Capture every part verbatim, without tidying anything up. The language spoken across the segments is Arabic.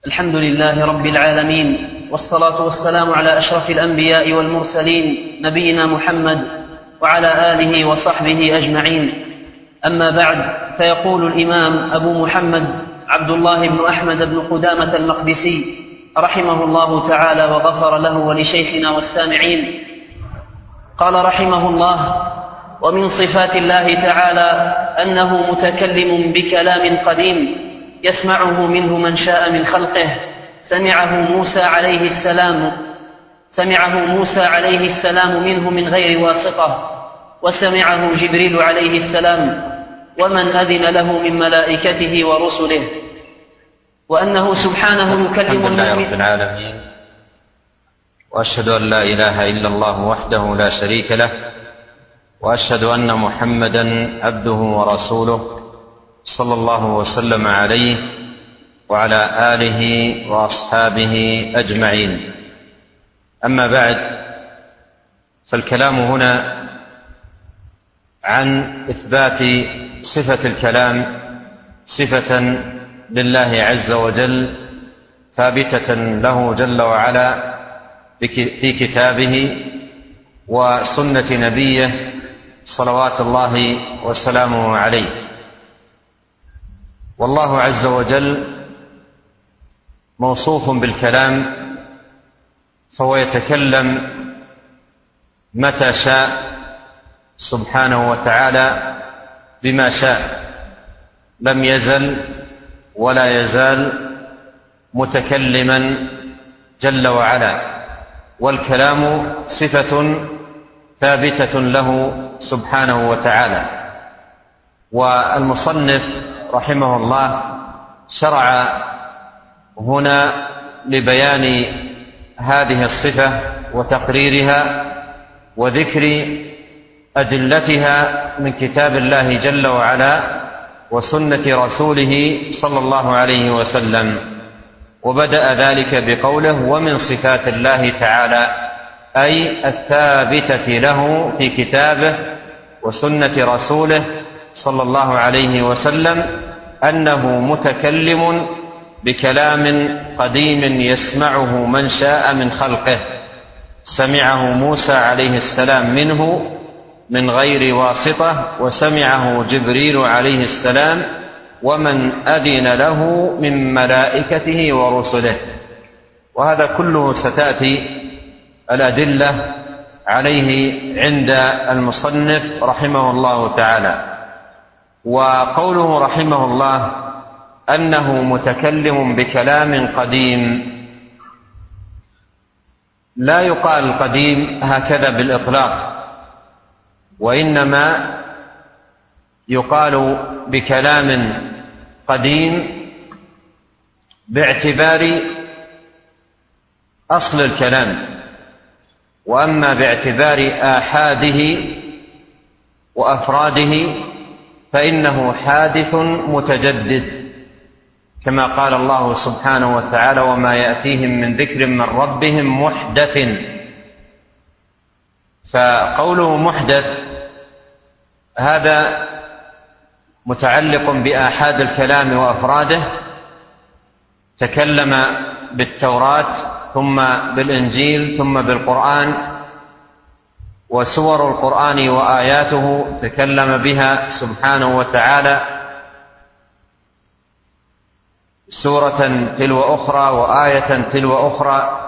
الحمد لله رب العالمين، والصلاة والسلام على أشرف الأنبياء والمرسلين نبينا محمد وعلى آله وصحبه أجمعين. أما بعد، فيقول الإمام أبو محمد عبد الله بن أحمد بن قدامة المقدسي رحمه الله تعالى وغفر له ولشيخنا والسامعين، قال رحمه الله: ومن صفات الله تعالى أنه متكلم بكلام قديم يسمعه منه من شاء من خلقه. سمعه موسى عليه السلام سمعه موسى عليه السلام منه من غير واسطة، وسمعه جبريل عليه السلام ومن أذن له من ملائكته ورسله، وأنه سبحانه يكلم الحمد لله رب العالمين، وأشهد أن لا إله إلا الله وحده لا شريك له، وأشهد أن محمدا عبده ورسوله صلى الله وسلم عليه وعلى آله وأصحابه أجمعين. أما بعد، فالكلام هنا عن إثبات صفة الكلام صفة لله عز وجل ثابتة له جل وعلا في كتابه وسنة نبيه صلوات الله وسلامه عليه. والله عز وجل موصوف بالكلام، فهو يتكلم متى شاء سبحانه وتعالى بما شاء، لم يزل ولا يزال متكلما جل وعلا، والكلام صفة ثابتة له سبحانه وتعالى. والمصنف رحمه الله شرع هنا لبيان هذه الصفة وتقريرها وذكر أدلتها من كتاب الله جل وعلا وسنة رسوله صلى الله عليه وسلم. وبدأ ذلك بقوله: ومن صفات الله تعالى، أي الثابتة له في كتابه وسنة رسوله صلى الله عليه وسلم، أنه متكلم بكلام قديم يسمعه من شاء من خلقه. سمعه موسى عليه السلام منه من غير واسطة، وسمعه جبريل عليه السلام ومن أذن له من ملائكته ورسله. وهذا كله ستأتي الأدلة عليه عند المصنف رحمه الله تعالى. وقوله رحمه الله أنه متكلم بكلام قديم، لا يقال قديم هكذا بالإطلاق، وإنما يقال بكلام قديم باعتبار أصل الكلام، وأما باعتبار آحاده وأفراده فإنه حادث متجدد، كما قال الله سبحانه وتعالى: وما يأتيهم من ذكر من ربهم محدث. فقوله محدث هذا متعلق بآحاد الكلام وأفراده. تكلم بالتوراة ثم بالإنجيل ثم بالقرآن، وسور القرآن وآياته تكلم بها سبحانه وتعالى سورة تلو أخرى وآية تلو أخرى.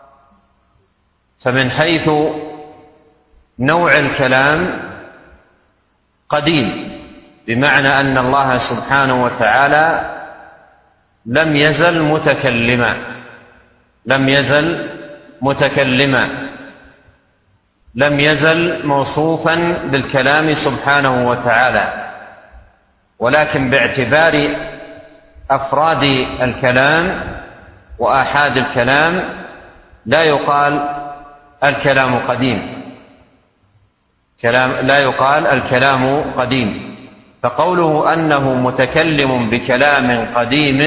فمن حيث نوع الكلام قديم، بمعنى أن الله سبحانه وتعالى لم يزل متكلما لم يزل متكلما لم يزل موصوفا بالكلام سبحانه وتعالى، ولكن باعتبار أفراد الكلام وآحاد الكلام لا يقال الكلام قديم كلام لا يقال الكلام قديم. فقوله أنه متكلم بكلام قديم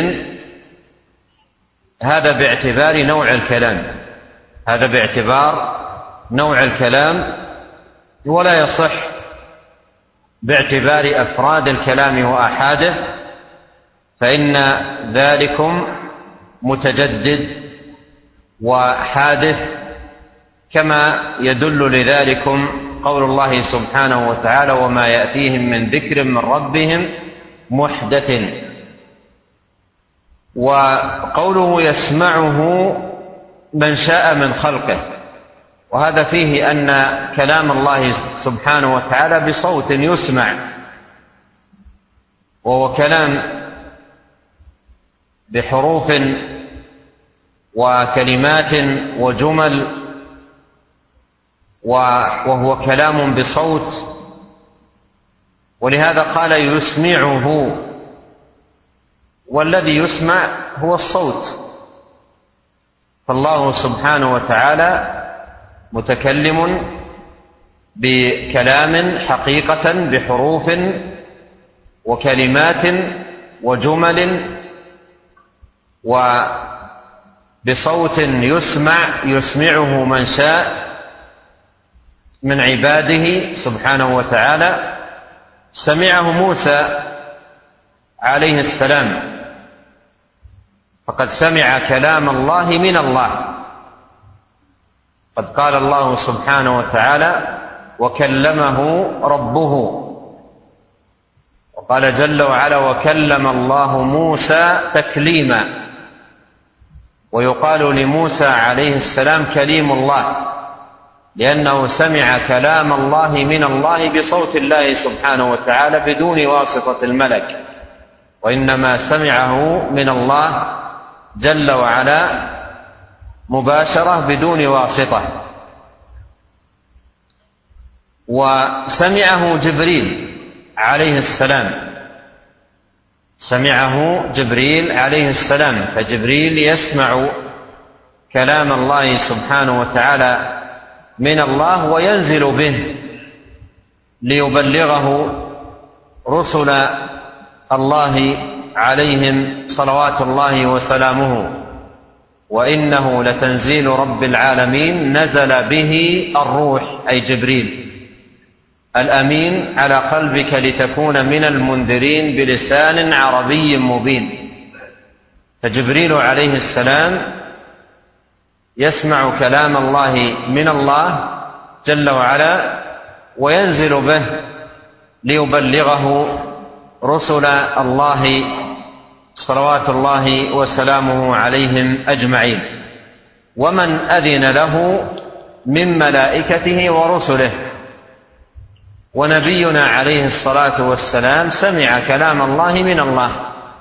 هذا باعتبار نوع الكلام هذا باعتبار نوع الكلام ولا يصح باعتبار أفراد الكلام وآحاده، فإن ذلكم متجدد وحادث، كما يدل لذلكم قول الله سبحانه وتعالى: وما يأتيهم من ذكر من ربهم محدث. وقوله يسمعه من شاء من خلقه، وهذا فيه أن كلام الله سبحانه وتعالى بصوت يسمع، وهو كلام بحروف وكلمات وجمل، وهو كلام بصوت، ولهذا قال يسمعه، والذي يسمع هو الصوت. فالله سبحانه وتعالى متكلم بكلام حقيقة بحروف وكلمات وجمل وبصوت يسمع يسمعه من شاء من عباده سبحانه وتعالى. سمعه موسى عليه السلام، فقد سمع كلام الله من الله. قد قال الله سبحانه وتعالى: وكلمه ربه. وقال جل وعلا: وكلم الله موسى تكليما. ويقال لموسى عليه السلام كليم الله، لأنه سمع كلام الله من الله بصوت الله سبحانه وتعالى بدون واسطة الملك، وإنما سمعه من الله جل وعلا مباشرة بدون واسطة. وسمعه جبريل عليه السلام، سمعه جبريل عليه السلام، فجبريل يسمع كلام الله سبحانه وتعالى من الله وينزل به ليبلغه رسل الله عليهم صلوات الله وسلامه. وإنه لتنزيل رب العالمين نزل به الروح، أي جبريل الأمين، على قلبك لتكون من المنذرين بلسان عربي مبين. فجبريل عليه السلام يسمع كلام الله من الله جل وعلا وينزل به ليبلغه رسل الله صلوات الله وسلامه عليهم أجمعين، ومن أذن له من ملائكته ورسله. ونبينا عليه الصلاة والسلام سمع كلام الله من الله،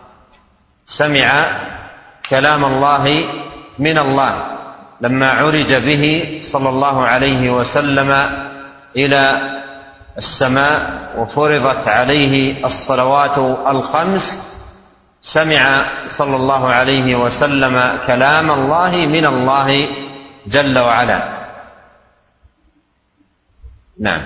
سمع كلام الله من الله لما عرج به صلى الله عليه وسلم إلى السماء وفرضت عليه الصلوات الخمس، سمع صلى الله عليه وسلم كلام الله من الله جل وعلا. نعم.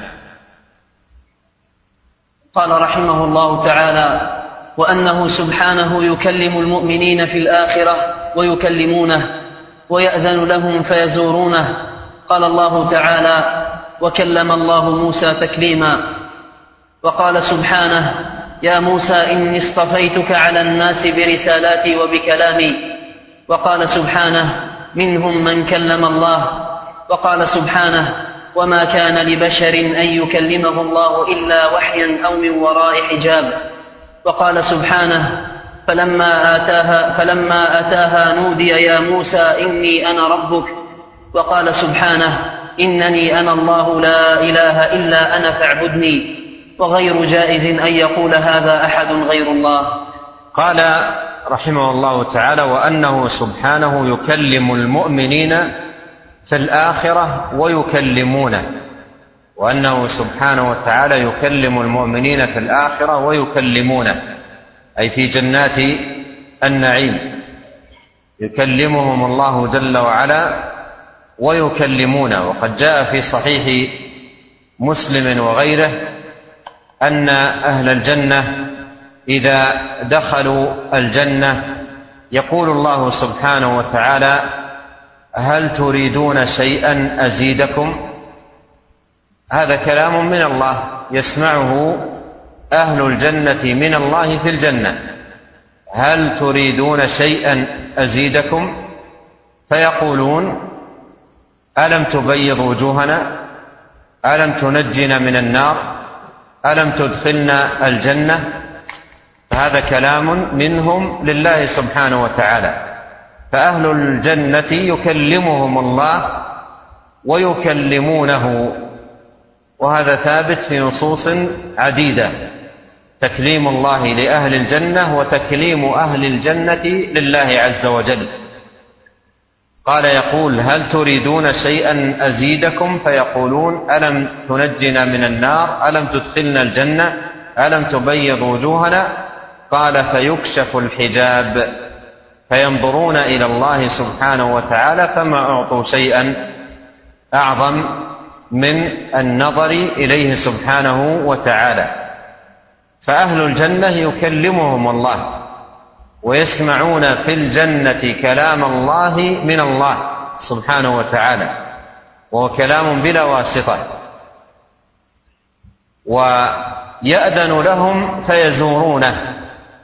قال رحمه الله تعالى: وأنه سبحانه يكلم المؤمنين في الآخرة ويكلمونه ويأذن لهم فيزورونه. قال الله تعالى: وكلم الله موسى تكليما. وقال سبحانه: يا موسى إني اصطفيتك على الناس برسالاتي وبكلامي. وقال سبحانه: منهم من كلم الله. وقال سبحانه: وما كان لبشر أن يكلمه الله إلا وحيا أو من وراء حجاب. وقال سبحانه: فلما آتاها, فلما أتاها نودي يا موسى إني أنا ربك. وقال سبحانه: إنني أنا الله لا إله إلا أنا فاعبدني. وغير جائز أن يقول هذا أحد غير الله. قال رحمه الله تعالى: وأنه سبحانه يكلم المؤمنين في الآخرة ويكلمونه. وأنه سبحانه وتعالى يكلم المؤمنين في الآخرة ويكلمونه، أي في جنات النعيم يكلمهم الله جل وعلا ويكلمونه. وقد جاء في صحيح مسلم وغيره أن أهل الجنة إذا دخلوا الجنة يقول الله سبحانه وتعالى: هل تريدون شيئا أزيدكم؟ هذا كلام من الله يسمعه أهل الجنة من الله في الجنة. هل تريدون شيئا أزيدكم؟ فيقولون ألم تبيض وجوهنا؟ ألم تنجنا من النار؟ ألم تدخلنا الجنة؟ فهذا كلام منهم لله سبحانه وتعالى. فأهل الجنة يكلمهم الله ويكلمونه، وهذا ثابت في نصوص عديدة، تكليم الله لأهل الجنة وتكليم أهل الجنة لله عز وجل. قال يقول هل تريدون شيئا أزيدكم؟ فيقولون ألم تنجنا من النار؟ ألم تدخلنا الجنة؟ ألم تبيض وجوهنا؟ قال فيكشف الحجاب فينظرون إلى الله سبحانه وتعالى فما أعطوا شيئا أعظم من النظر إليه سبحانه وتعالى. فأهل الجنة يكلمهم الله ويسمعون في الجنة كلام الله من الله سبحانه وتعالى، وهو كلام بلا واسطة، ويأذن لهم فيزورونه،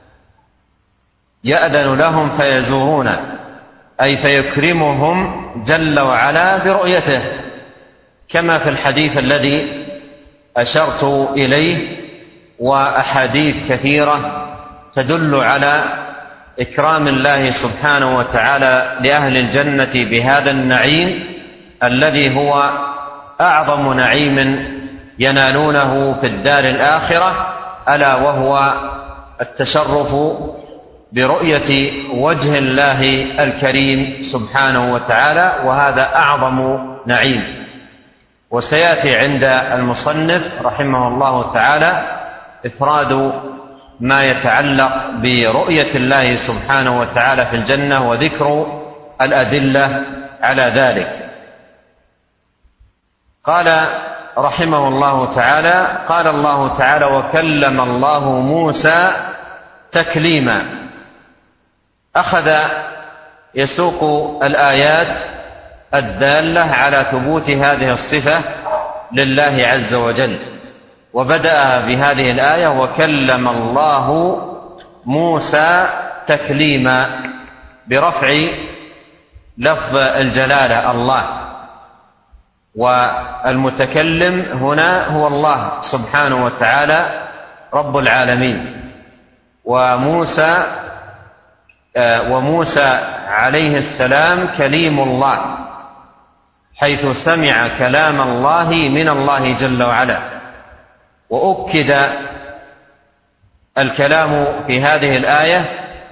يأذن لهم فيزورونه أي فيكرمهم جل وعلا برؤيته، كما في الحديث الذي أشرت إليه، وأحاديث كثيرة تدل على إكرام الله سبحانه وتعالى لأهل الجنة بهذا النعيم الذي هو أعظم نعيم ينالونه في الدار الآخرة، ألا وهو التشرف برؤية وجه الله الكريم سبحانه وتعالى، وهذا أعظم نعيم. وسيأتي عند المصنف رحمه الله تعالى إفراد ما يتعلق برؤية الله سبحانه وتعالى في الجنة وذكر الأدلة على ذلك. قال رحمه الله تعالى قال الله تعالى وكلم الله موسى تكليما. أخذ يسوق الآيات الدالة على ثبوت هذه الصفة لله عز وجل، وبدأ بهذه الآية وكلم الله موسى تكليما برفع لفظ الجلالة الله، والمتكلم هنا هو الله سبحانه وتعالى رب العالمين. وموسى وموسى عليه السلام كليم الله، حيث سمع كلام الله من الله جل وعلا. وأكد الكلام في هذه الآية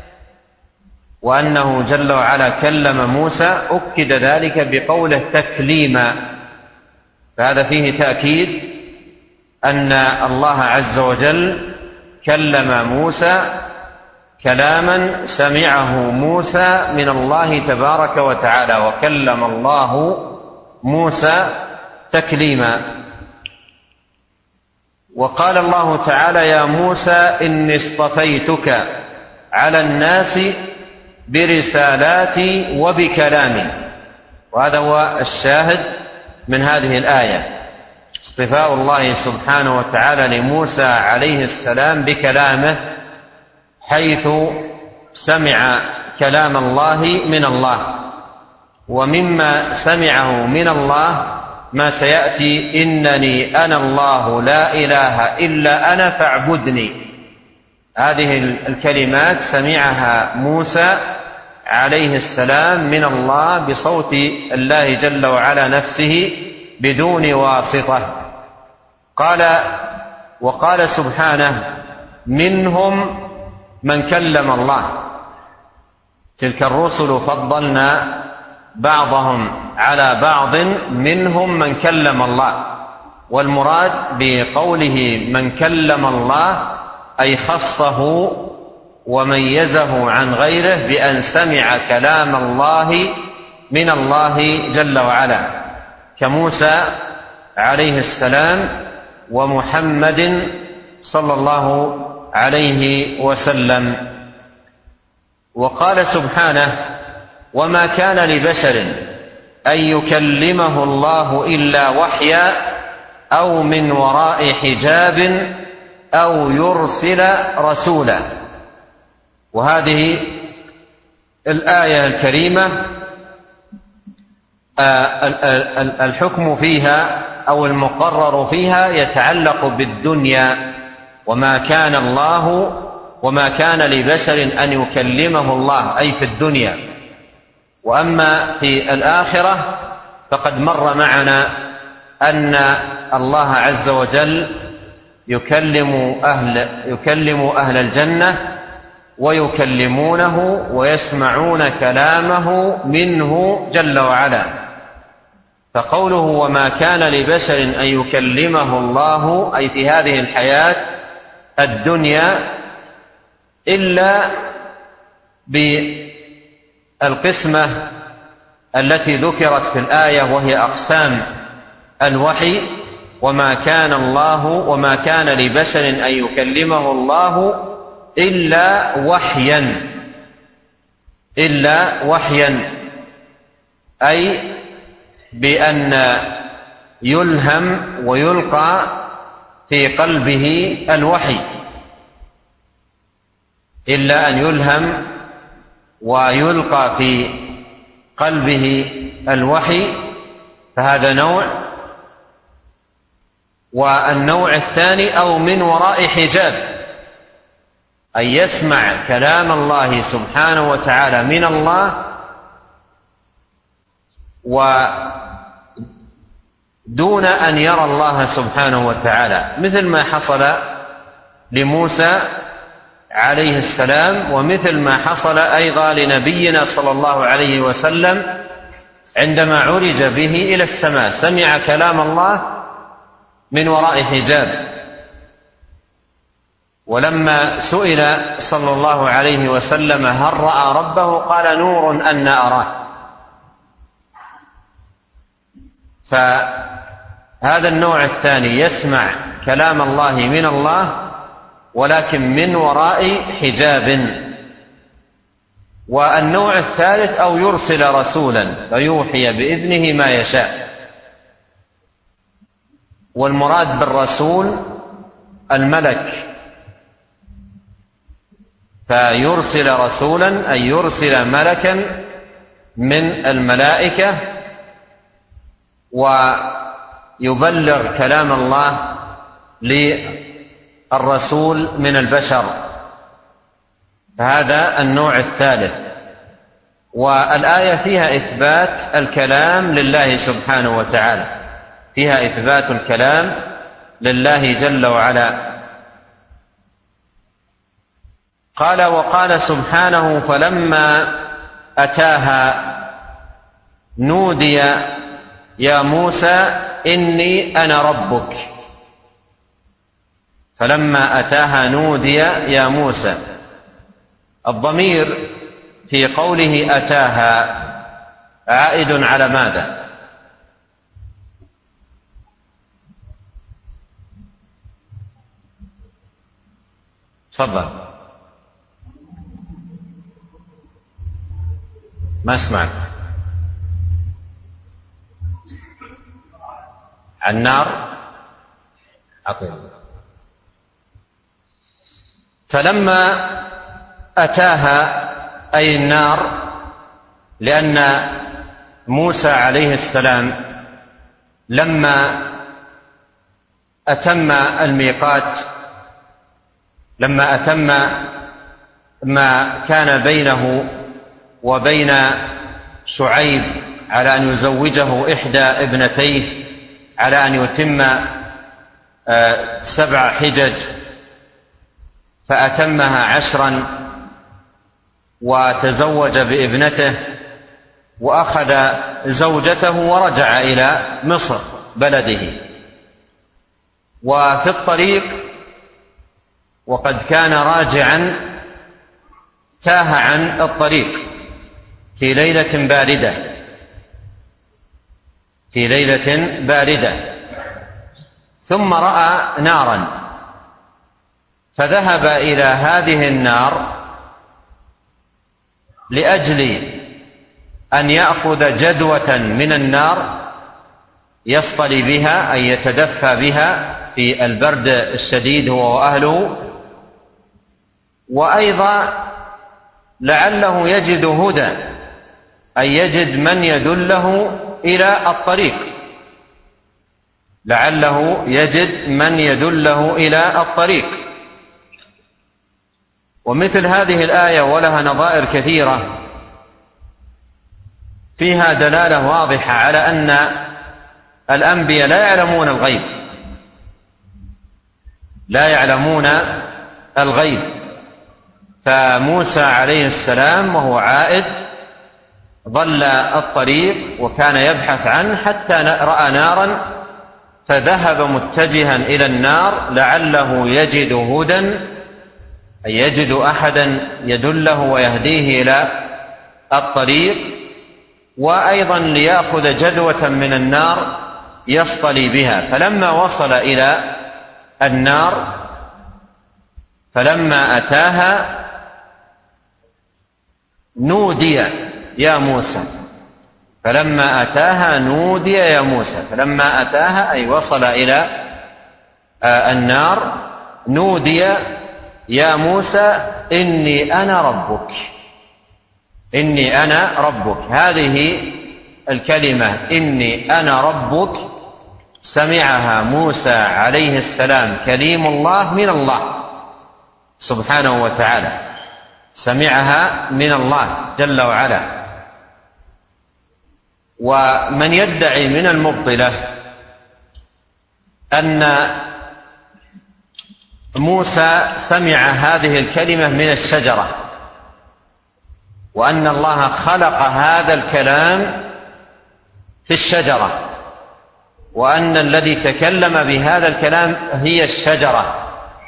وأنه جل وعلا كلم موسى، أكد ذلك بقوله تكليما، فهذا فيه تأكيد أن الله عز وجل كلم موسى كلاما سمعه موسى من الله تبارك وتعالى، وكلم الله موسى تكليما. وقال الله تعالى يا موسى إني اصطفيتك على الناس برسالاتي وبكلامي، وهذا هو الشاهد من هذه الآية، اصطفاء الله سبحانه وتعالى لموسى عليه السلام بكلامه، حيث سمع كلام الله من الله. ومما سمعه من الله ما سيأتي إنني أنا الله لا إله إلا أنا فاعبدني. هذه الكلمات سمعها موسى عليه السلام من الله بصوت الله جل وعلا نفسه بدون واسطة. قال وقال سبحانه منهم من كلم الله، تلك الرسل فضلنا بعضهم على بعض منهم من كلم الله. والمراد بقوله من كلم الله أي خصه وميزه عن غيره بأن سمع كلام الله من الله جل وعلا، كموسى عليه السلام ومحمد صلى الله عليه وسلم. وقال سبحانه وما كان لبشر أن يكلمه الله إلا وحيا أو من وراء حجاب أو يرسل رسولا. وهذه الآية الكريمة الحكم فيها أو المقرر فيها يتعلق بالدنيا، وما كان الله وما كان لبشر أن يكلمه الله أي في الدنيا. وأما في الآخرة فقد مر معنا أن الله عز وجل يكلم أهل, يكلم أهل الجنة ويكلمونه ويسمعون كلامه منه جل وعلا. فقوله وما كان لبشر أن يكلمه الله أي في هذه الحياة الدنيا إلا بالقسمة التي ذكرت في الآية وهي أقسام الوحي، وما كان الله وما كان لبشر أن يكلمه الله إلا وحيا إلا وحيا أي بأن يلهم ويلقى في قلبه الوحي، إلا أن يلهم ويلقى في قلبه الوحي، فهذا نوع. والنوع الثاني أو من وراء حجاب، أن يسمع كلام الله سبحانه وتعالى من الله ودون أن يرى الله سبحانه وتعالى، مثل ما حصل لموسى عليه السلام، ومثل ما حصل أيضا لنبينا صلى الله عليه وسلم عندما عرج به إلى السماء، سمع كلام الله من وراء حجاب. ولما سئل صلى الله عليه وسلم هل رأى ربه قال نور أن أراه. فهذا النوع الثاني يسمع كلام الله من الله ولكن من وراء حجاب. والنوع الثالث أو يرسل رسولا فيوحي بإذنه ما يشاء. والمراد بالرسول الملك، فيرسل رسولا أي يرسل ملكا من الملائكة ويبلغ كلام الله للرسول من البشر، فهذا النوع الثالث. والآية فيها إثبات الكلام لله سبحانه وتعالى، فيها إثبات الكلام لله جل وعلا. قال وقال سبحانه فلما أتاها نودي يا موسى إني أنا ربك. فلما أتاها نودي يا موسى، الضمير في قوله أتاها عائد على ماذا؟ تفضل. ما اسمعك. النار. عقيم. فلما أتاها أي النار، لأن موسى عليه السلام لما أتم الميقات، لما أتم ما كان بينه وبين شعيب على أن يزوجه إحدى ابنتيه، على أن يتم سبع حجج، فأتمها عشرا وتزوج بابنته وأخذ زوجته ورجع إلى مصر بلده. وفي الطريق وقد كان راجعا تاه عن الطريق في ليلة باردة في ليلة باردة ثم رأى نارا، فذهب إلى هذه النار لأجل أن يأخذ جدوة من النار يصطلي بها أي يتدفى بها في البرد الشديد هو وأهله، وأيضا لعله يجد هدى، أي يجد من يدله إلى الطريق، لعله يجد من يدله إلى الطريق. ومثل هذه الآية ولها نظائر كثيرة فيها دلالة واضحة على أن الأنبياء لا يعلمون الغيب، لا يعلمون الغيب. فموسى عليه السلام وهو عائد ضل الطريق وكان يبحث عنه حتى رأى نارا فذهب متجها إلى النار لعله يجد هدى، أي يجد أحدا يدله ويهديه إلى الطريق، وأيضا ليأخذ جذوة من النار يصطلي بها. فلما وصل إلى النار فلما أتاها نودي يا موسى، فلما أتاها نودي يا موسى، فلما أتاها أي وصل إلى النار نودي يا موسى إني أنا ربك، إني أنا ربك. هذه الكلمة إني أنا ربك سمعها موسى عليه السلام كليم الله من الله سبحانه وتعالى، سمعها من الله جل وعلا. ومن يدعي من المبطلة أن موسى سمع هذه الكلمة من الشجرة، وأن الله خلق هذا الكلام في الشجرة، وأن الذي تكلم بهذا الكلام هي الشجرة،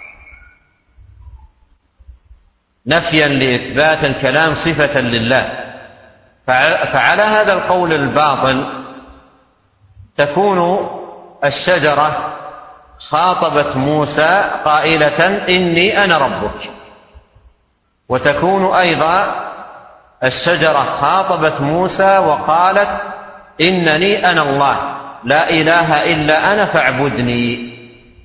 نفيا لإثبات الكلام صفة لله. فعلى هذا القول الباطل تكون الشجرة خاطبت موسى قائلة إني أنا ربك، وتكون أيضا الشجرة خاطبت موسى وقالت إنني أنا الله لا إله إلا أنا فاعبدني.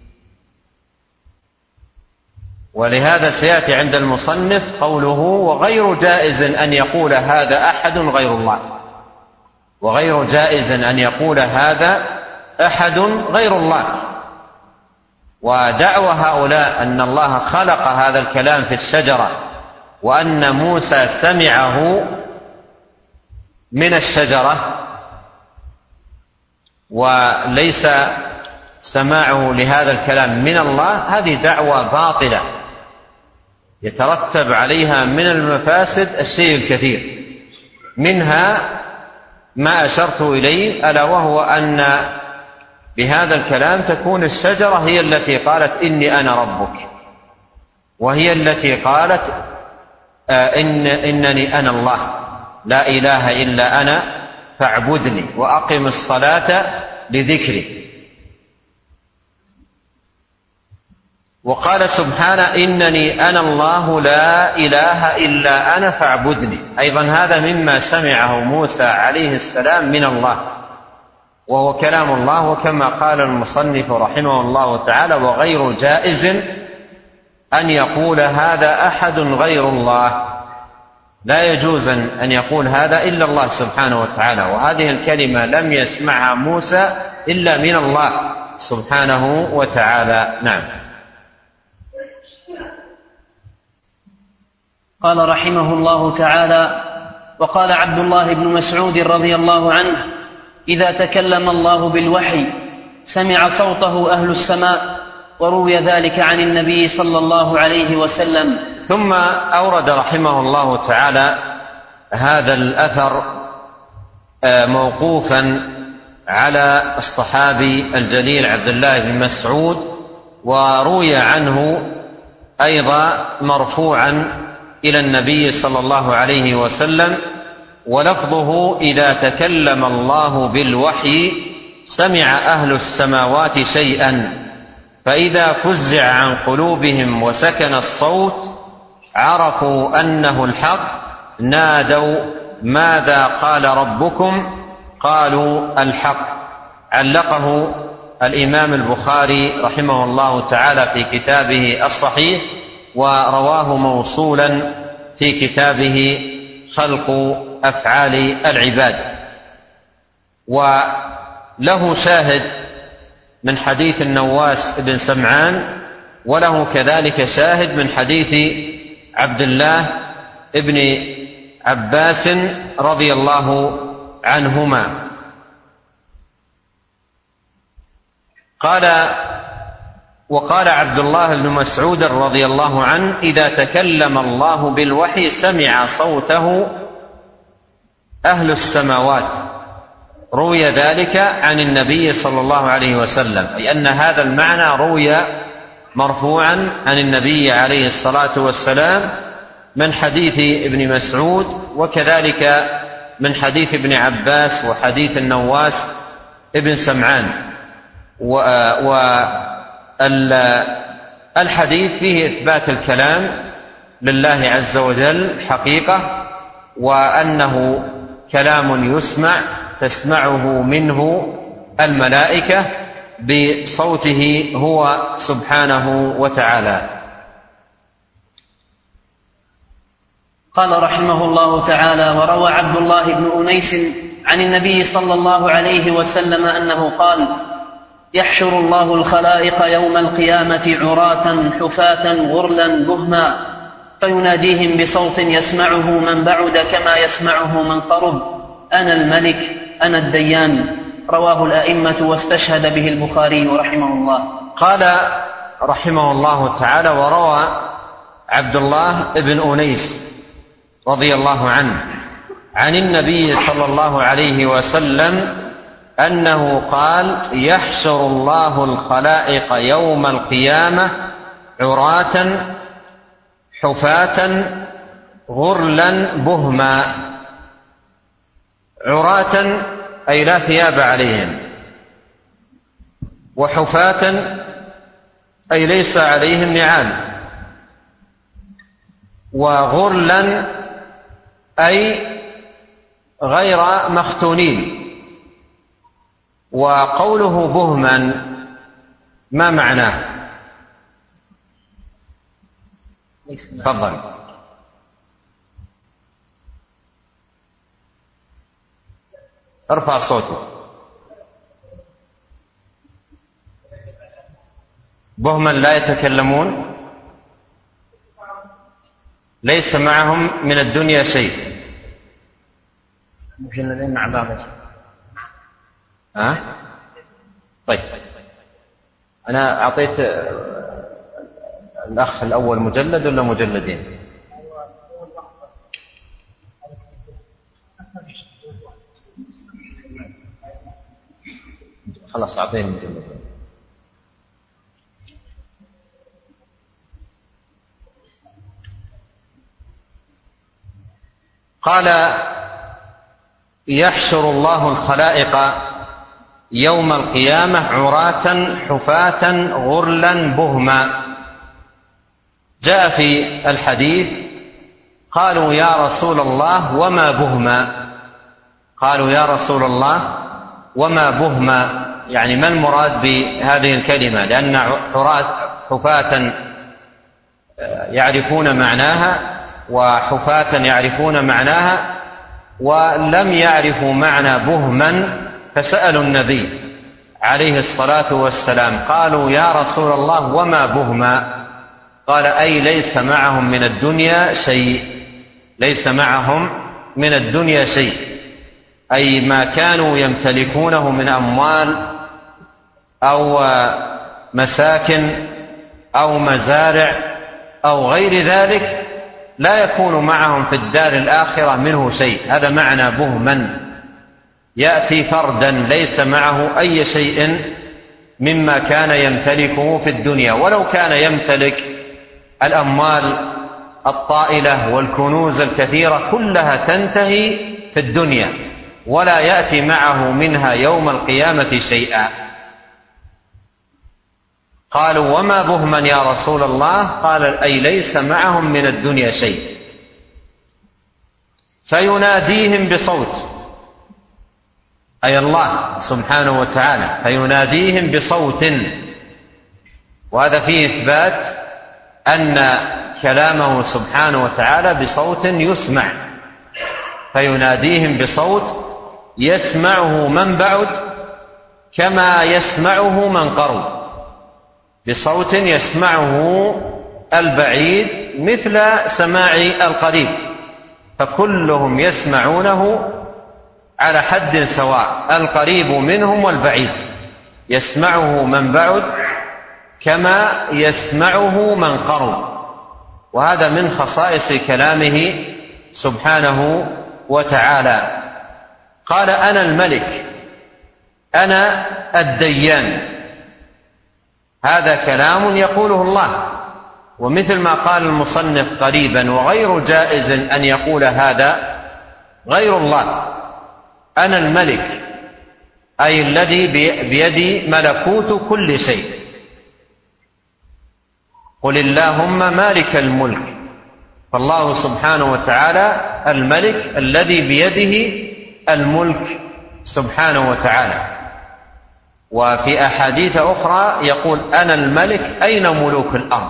ولهذا سيأتي عند المصنف قوله وغير جائز أن يقول هذا أحد غير الله، وغير جائز أن يقول هذا أحد غير الله. ودعوى هؤلاء أن الله خلق هذا الكلام في الشجرة وأن موسى سمعه من الشجرة وليس سماعه لهذا الكلام من الله، هذه دعوى باطلة يترتب عليها من المفاسد الشيء الكثير، منها ما أشرت إليه ألا وهو أن بهذا الكلام تكون الشجرة هي التي قالت إني أنا ربك، وهي التي قالت إن إنني أنا الله لا إله إلا أنا فاعبدني وأقم الصلاة لذكري. وقال سبحانه إنني أنا الله لا إله إلا أنا فاعبدني، أيضا هذا مما سمعه موسى عليه السلام من الله وهو كلام الله. وكما قال المصنف رحمه الله تعالى وغير جائز أن يقول هذا أحد غير الله، لا يجوز أن يقول هذا إلا الله سبحانه وتعالى، وهذه الكلمة لم يسمعها موسى إلا من الله سبحانه وتعالى. نعم. قال رحمه الله تعالى وقال عبد الله بن مسعود رضي الله عنه إذا تكلم الله بالوحي سمع صوته أهل السماء، وروي ذلك عن النبي صلى الله عليه وسلم. ثم أورد رحمه الله تعالى هذا الأثر موقوفا على الصحابي الجليل عبد الله بن مسعود، وروي عنه أيضا مرفوعا إلى النبي صلى الله عليه وسلم، ولفظه إذا تكلم الله بالوحي سمع أهل السماوات شيئا، فإذا فزع عن قلوبهم وسكن الصوت عرفوا أنه الحق، نادوا ماذا قال ربكم؟ قالوا الحق. علقه الإمام البخاري رحمه الله تعالى في كتابه الصحيح، ورواه موصولا في كتابه خلق أفعال العباد. وله شاهد من حديث النواس بن سمعان، وله كذلك شاهد من حديث عبد الله بن عباس رضي الله عنهما. قال وقال عبد الله بن مسعود رضي الله عنه: إذا تكلم الله بالوحي سمع صوته أهل السماوات. روي ذلك عن النبي صلى الله عليه وسلم، أي أن هذا المعنى روي مرفوعا عن النبي عليه الصلاة والسلام من حديث ابن مسعود، وكذلك من حديث ابن عباس وحديث النواس ابن سمعان. والحديث فيه إثبات الكلام لله عز وجل حقيقة، وأنه كلام يسمع تسمعه منه الملائكة بصوته هو سبحانه وتعالى. قال رحمه الله تعالى: وروى عبد الله بن أنيس عن النبي صلى الله عليه وسلم أنه قال: يحشر الله الخلائق يوم القيامة عراة حفاة غرلا بهما، فيناديهم بصوت يسمعه من بعد كما يسمعه من قرب: أنا الملك أنا الديان. رواه الأئمة واستشهد به البخاري رحمه الله. قال رحمه الله تعالى: وروى عبد الله بن أنيس رضي الله عنه عن النبي صلى الله عليه وسلم أنه قال: يحشر الله الخلائق يوم القيامة عراة حفاة غرلا بهما. عراة أي لا ثياب عليهم، وحفاة أي ليس عليهم نعال، وغرلا أي غير مختونين. وقوله بهما ما معناه؟ تفضل. ارفع صوتك. بهما لا يتكلمون، ليس معهم من الدنيا شيء. مجلدين مع بعض. أه؟ طيب، أنا أعطيت الأخ الأول مجلد ولا مجلدين؟ خلاص أعطيني مجلدين. قال: يحشر الله الخلائق يوم القيامة عراة حفاة غرلا بهما. جاء في الحديث: قالوا يا رسول الله وما بهما؟ قالوا يا رسول الله وما بهما؟ يعني ما المراد بهذه الكلمة؟ لأن عراة حفاة يعرفون معناها وحفاة يعرفون معناها، ولم يعرفوا معنى بهما، فسألوا النبي عليه الصلاة والسلام قالوا يا رسول الله وما بهما؟ قال: أي ليس معهم من الدنيا شيء، ليس معهم من الدنيا شيء، أي ما كانوا يمتلكونه من أموال أو مساكن أو مزارع أو غير ذلك لا يكون معهم في الدار الآخرة منه شيء. هذا معنى بهما. يأتي فردا ليس معه أي شيء مما كان يمتلكه في الدنيا، ولو كان يمتلك الأموال الطائلة والكنوز الكثيرة كلها تنتهي في الدنيا، ولا يأتي معه منها يوم القيامة شيئا. قالوا وما بهما يا رسول الله؟ قال: أي ليس معهم من الدنيا شيء. فيناديهم بصوت، أي الله سبحانه وتعالى، فيناديهم بصوت. وهذا فيه إثبات أن كلامه سبحانه وتعالى بصوت يسمع، فيناديهم بصوت يسمعه من بعد كما يسمعه من قرب، بصوت يسمعه البعيد مثل سماع القريب، فكلهم يسمعونه على حد سواء، القريب منهم والبعيد يسمعه من بعد كما يسمعه من قرب. وهذا من خصائص كلامه سبحانه وتعالى. قال أنا الملك أنا الديان، هذا كلام يقوله الله، ومثل ما قال المصنف قريبا وغير جائز أن يقول هذا غير الله. أنا الملك أي الذي بيدي ملكوت كل شيء. قل اللهم مالك الملك، فالله سبحانه وتعالى الملك الذي بيده الملك سبحانه وتعالى. وفي أحاديث أخرى يقول أنا الملك أين ملوك الأرض؟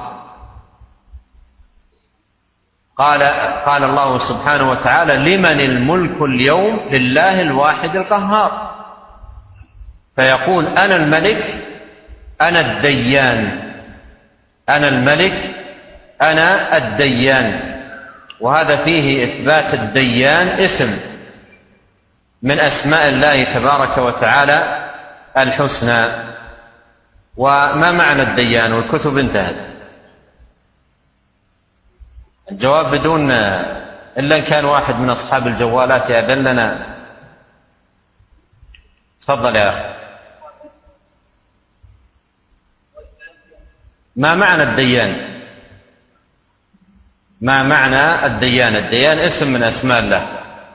قال قال الله سبحانه وتعالى لمن الملك اليوم؟ لله الواحد القهار. فيقول أنا الملك أنا الديان، أنا الملك أنا الديان. وهذا فيه إثبات الديان اسم من أسماء الله تبارك وتعالى الحسنى. وما معنى الديان؟ والكتب انتهت. الجواب بدون إلا إن كان واحد من أصحاب الجوالات يأذن لنا. تفضل يا أخي. ما معنى الديان؟ ما معنى الديان؟ الديان اسم من أسماء الله.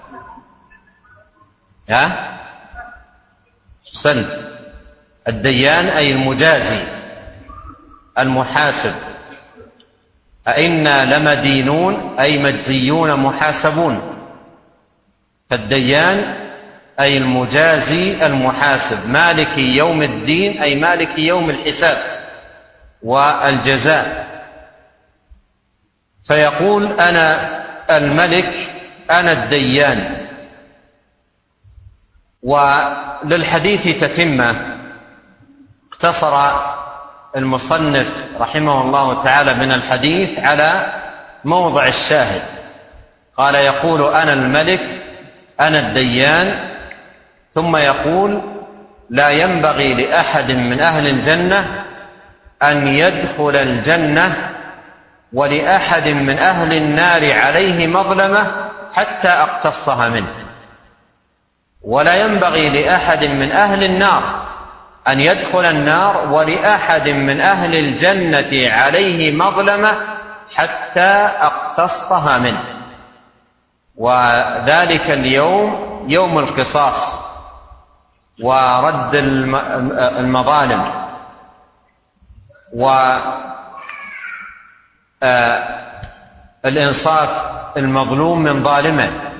ها؟ أحسنت. الديان أي المجازي المحاسب. أئنا لمدينون أي مجزيون محاسبون. فالديان أي المجازي المحاسب، مالك يوم الدين أي مالك يوم الحساب والجزاء. فيقول أنا الملك أنا الديان. وللحديث تتمة، اقتصر المصنف رحمه الله تعالى من الحديث على موضع الشاهد. قال يقول أنا الملك أنا الديان، ثم يقول لا ينبغي لأحد من أهل الجنة أن يدخل الجنة ولأحد من أهل النار عليه مظلمة حتى أقتصها منه، ولا ينبغي لأحد من أهل النار أن يدخل النار ولأحد من أهل الجنة عليه مظلمة حتى أقتصها منه. وذلك اليوم يوم القصاص ورد المظالم والإنصاف المظلوم من ظالمه.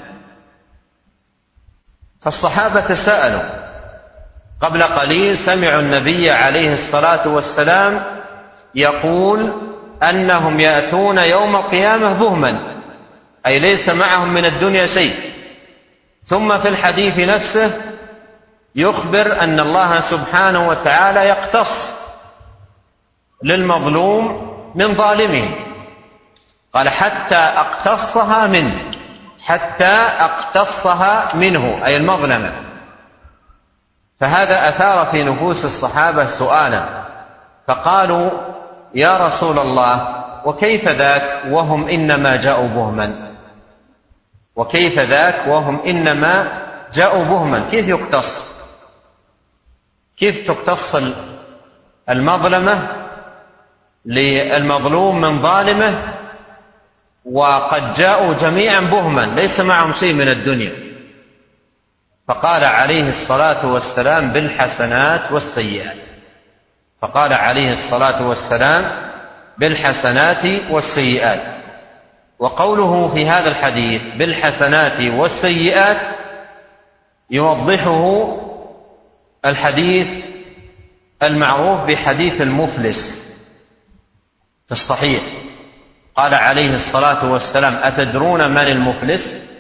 فالصحابة سألوا قبل قليل، سمعوا النبي عليه الصلاة والسلام يقول أنهم يأتون يوم القيامة بهما، أي ليس معهم من الدنيا شيء. ثم في الحديث نفسه يخبر أن الله سبحانه وتعالى يقتص للمظلوم من ظالمه. قال حتى أقتصها منه، حتى أقتصها منه أي المظلمة. فهذا أثار في نفوس الصحابة سؤالا، فقالوا يا رسول الله وكيف ذاك وهم إنما جاءوا بهما؟ وكيف ذاك وهم إنما جاءوا بهما؟ كيف يقتص؟ كيف تقتص المظلمة للمظلوم من ظالمه وقد جاءوا جميعا بهما ليس معهم شيء من الدنيا؟ فقال عليه الصلاة والسلام بالحسنات والسيئات. فقال عليه الصلاة والسلام بالحسنات والسيئات. وقوله في هذا الحديث بالحسنات والسيئات يوضحه الحديث المعروف بحديث المفلس في الصحيح. قال عليه الصلاة والسلام: أتدرون من المفلس؟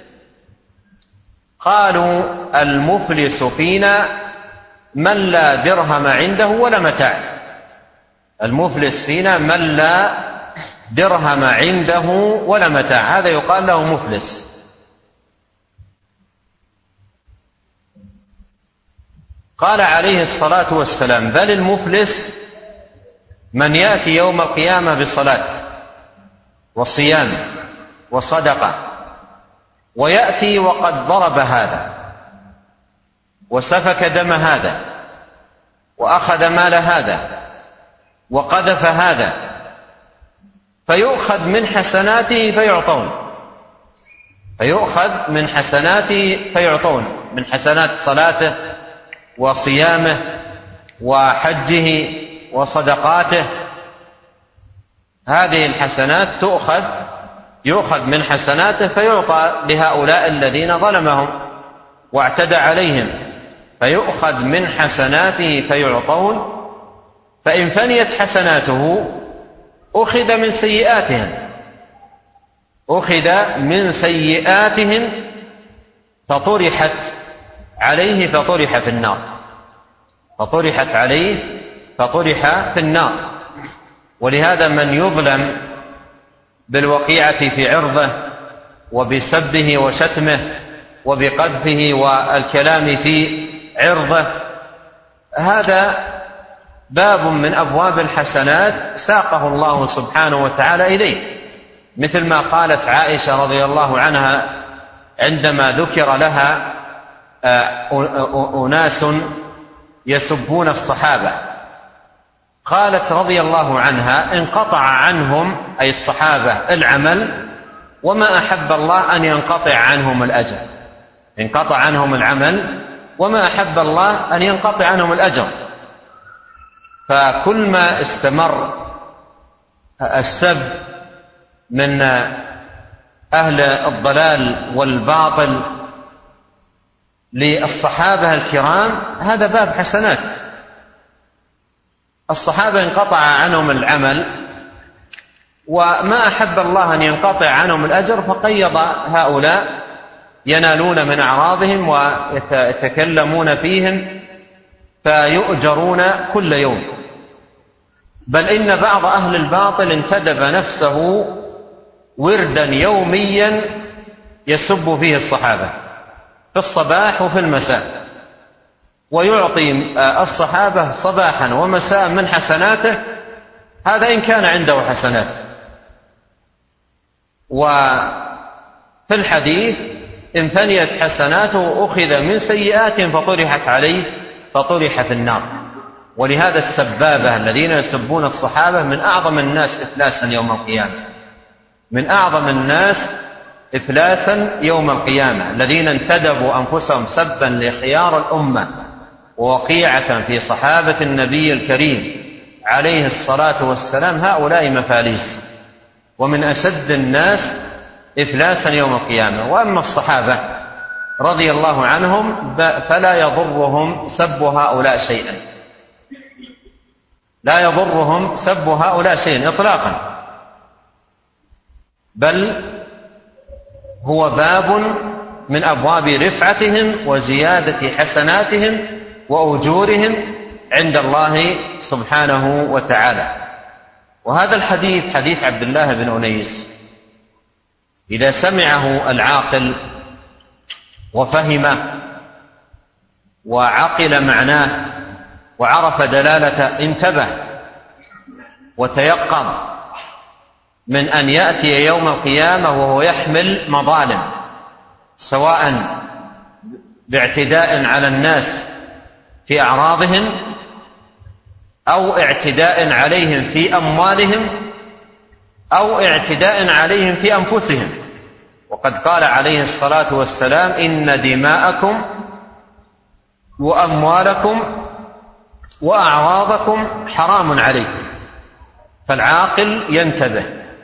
قالوا: المفلس فينا من لا درهم عنده ولا متاع. المفلس فينا من لا درهم عنده ولا متاع، هذا يقال له مفلس. قال عليه الصلاة والسلام: بل المفلس من يأتي يوم القيامة بصلاة وصيام وصدقة، ويأتي وقد ضرب هذا وسفك دم هذا وأخذ مال هذا وقذف هذا، فيؤخذ من حسناته فيعطون فيؤخذ من حسناته فيعطون من حسنات صلاته وصيامه وحجه وصدقاته. هذه الحسنات تؤخذ يؤخذ من حسناته فيعطى لهؤلاء الذين ظلمهم واعتدى عليهم، فيؤخذ من حسناته فيعطون، فإن فنيت حسناته أخذ من سيئاتهم أخذ من سيئاتهم فطرحت عليه فطرح في النار فطرحت عليه فطرح في النار. ولهذا من يظلم بالوقيعة في عرضه وبسبه وشتمه وبقذفه والكلام في عرضه، هذا باب من أبواب الحسنات ساقه الله سبحانه وتعالى إليه، مثل ما قالت عائشة رضي الله عنها عندما ذكر لها أناس يسبون الصحابة، قالت رضي الله عنها: انقطع عنهم أي الصحابة العمل وما أحب الله أن ينقطع عنهم الأجر. انقطع عنهم العمل وما أحب الله أن ينقطع عنهم الأجر. فكل ما استمر السب من أهل الضلال والباطل للصحابة الكرام هذا باب حسنات. الصحابة انقطع عنهم العمل وما أحب الله أن ينقطع عنهم الأجر، فقيض هؤلاء ينالون من أعراضهم ويتكلمون فيهم فيؤجرون كل يوم. بل إن بعض أهل الباطل انتدب نفسه وردا يوميا يسب فيه الصحابة في الصباح وفي المساء، ويعطي الصحابة صباحا ومساء من حسناته، هذا إن كان عنده حسنات. وفي الحديث: إن فنيت حسناته أخذ من سيئاتهم فطرحت عليه فطرح في النار. ولهذا السبابة الذين يسبون الصحابة من أعظم الناس إفلاسا يوم القيامة من أعظم الناس إفلاسا يوم القيامة الذين انتدبوا أنفسهم سبا لخيار الأمة ووقيعة في صحابة النبي الكريم عليه الصلاة والسلام، هؤلاء مفاليس ومن أشد الناس إفلاسا يوم القيامة. وأما الصحابة رضي الله عنهم فلا يضرهم سب هؤلاء شيئا لا يضرهم سب هؤلاء شيئا إطلاقا، بل هو باب من أبواب رفعتهم وزيادة حسناتهم وأجورهم عند الله سبحانه وتعالى. وهذا الحديث حديث عبد الله بن أنيس إذا سمعه العاقل وفهمه وعقل معناه وعرف دلالته انتبه وتيقظ من أن يأتي يوم القيامة وهو يحمل مظالم، سواء باعتداء على الناس في أعراضهم أو اعتداء عليهم في أموالهم أو اعتداء عليهم في أنفسهم. وقد قال عليه الصلاة والسلام: إن دماءكم وأموالكم وأعراضكم حرام عليكم. فالعاقل ينتبه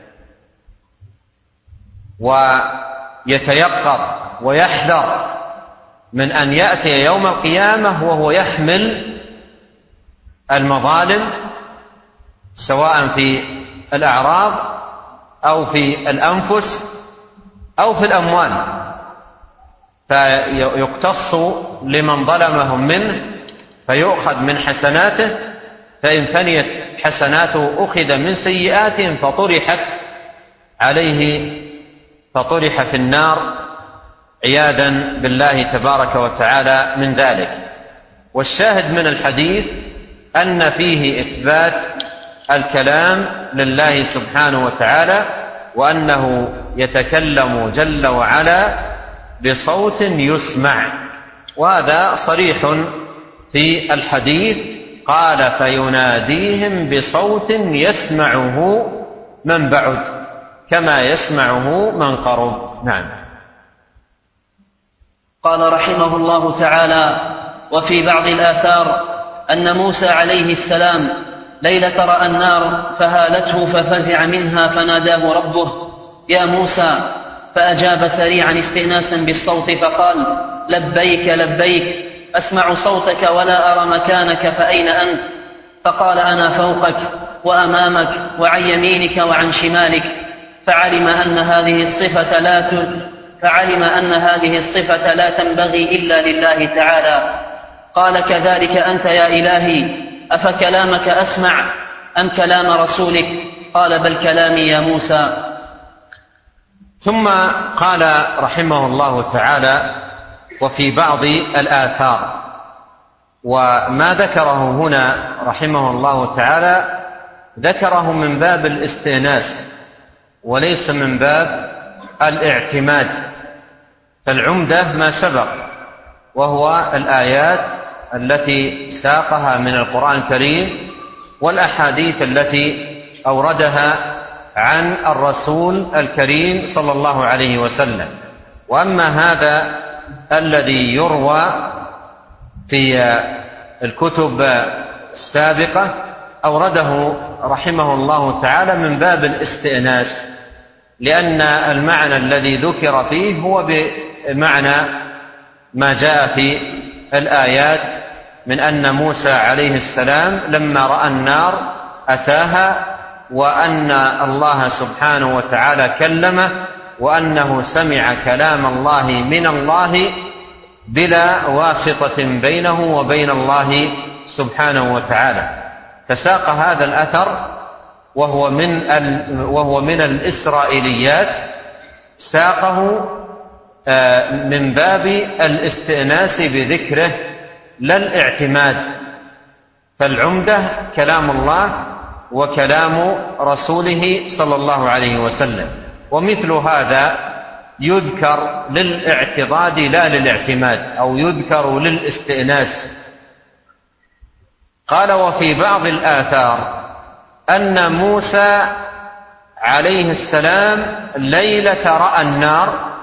ويتيقظ ويحذر من أن يأتي يوم القيامة وهو يحمل المظالم سواء في الأعراض أو في الأنفس أو في الأموال، فيقتص لمن ظلمهم منه فيؤخذ من حسناته، فإن فنيت حسناته أخذ من سيئاتهم فطرحت عليه فطرح في النار عياذا بالله تبارك وتعالى من ذلك. والشاهد من الحديث أن فيه إثبات الكلام لله سبحانه وتعالى، وأنه يتكلم جل وعلا بصوت يسمع، وهذا صريح في الحديث. قال فيناديهم بصوت يسمعه من بعد كما يسمعه من قرب. نعم. قال رحمه الله تعالى: وفي بعض الآثار أن موسى عليه السلام ليلة رأى النار فهالته ففزع منها فناداه ربه: يا موسى، فأجاب سريعا استئناسا بالصوت فقال: لبيك لبيك، أسمع صوتك ولا أرى مكانك، فأين أنت؟ فقال: أنا فوقك وأمامك وعن يمينك وعن شمالك. فعلم أن هذه الصفة لا فعلم أن هذه الصفة لا تنبغي إلا لله تعالى. قال: كذلك أنت يا إلهي، أفكلامك أسمع أم كلام رسولك؟ قال: بل كلامي يا موسى. ثم قال رحمه الله تعالى: وفي بعض الآثار. وما ذكره هنا رحمه الله تعالى ذكره من باب الاستئناس وليس من باب الاعتماد، فالعمدة ما سبق، وهو الآيات التي ساقها من القرآن الكريم والأحاديث التي أوردها عن الرسول الكريم صلى الله عليه وسلم. وأما هذا الذي يروى في الكتب السابقة أورده رحمه الله تعالى من باب الاستئناس، لأن المعنى الذي ذكر فيه هو بمعنى ما جاء في الآيات من أن موسى عليه السلام لما رأى النار أتاها، وأن الله سبحانه وتعالى كلمه، وأنه سمع كلام الله من الله بلا واسطة بينه وبين الله سبحانه وتعالى. فساق هذا الأثر وهو من وهو من الإسرائيليات، ساقه من باب الاستئناس بذكره لا الاعتماد، فالعمدة كلام الله وكلام رسوله صلى الله عليه وسلم. ومثل هذا يذكر للاعتضاد لا للاعتماد، أو يذكر للاستئناس. قال: وفي بعض الآثار أن موسى عليه السلام ليلة رأى النار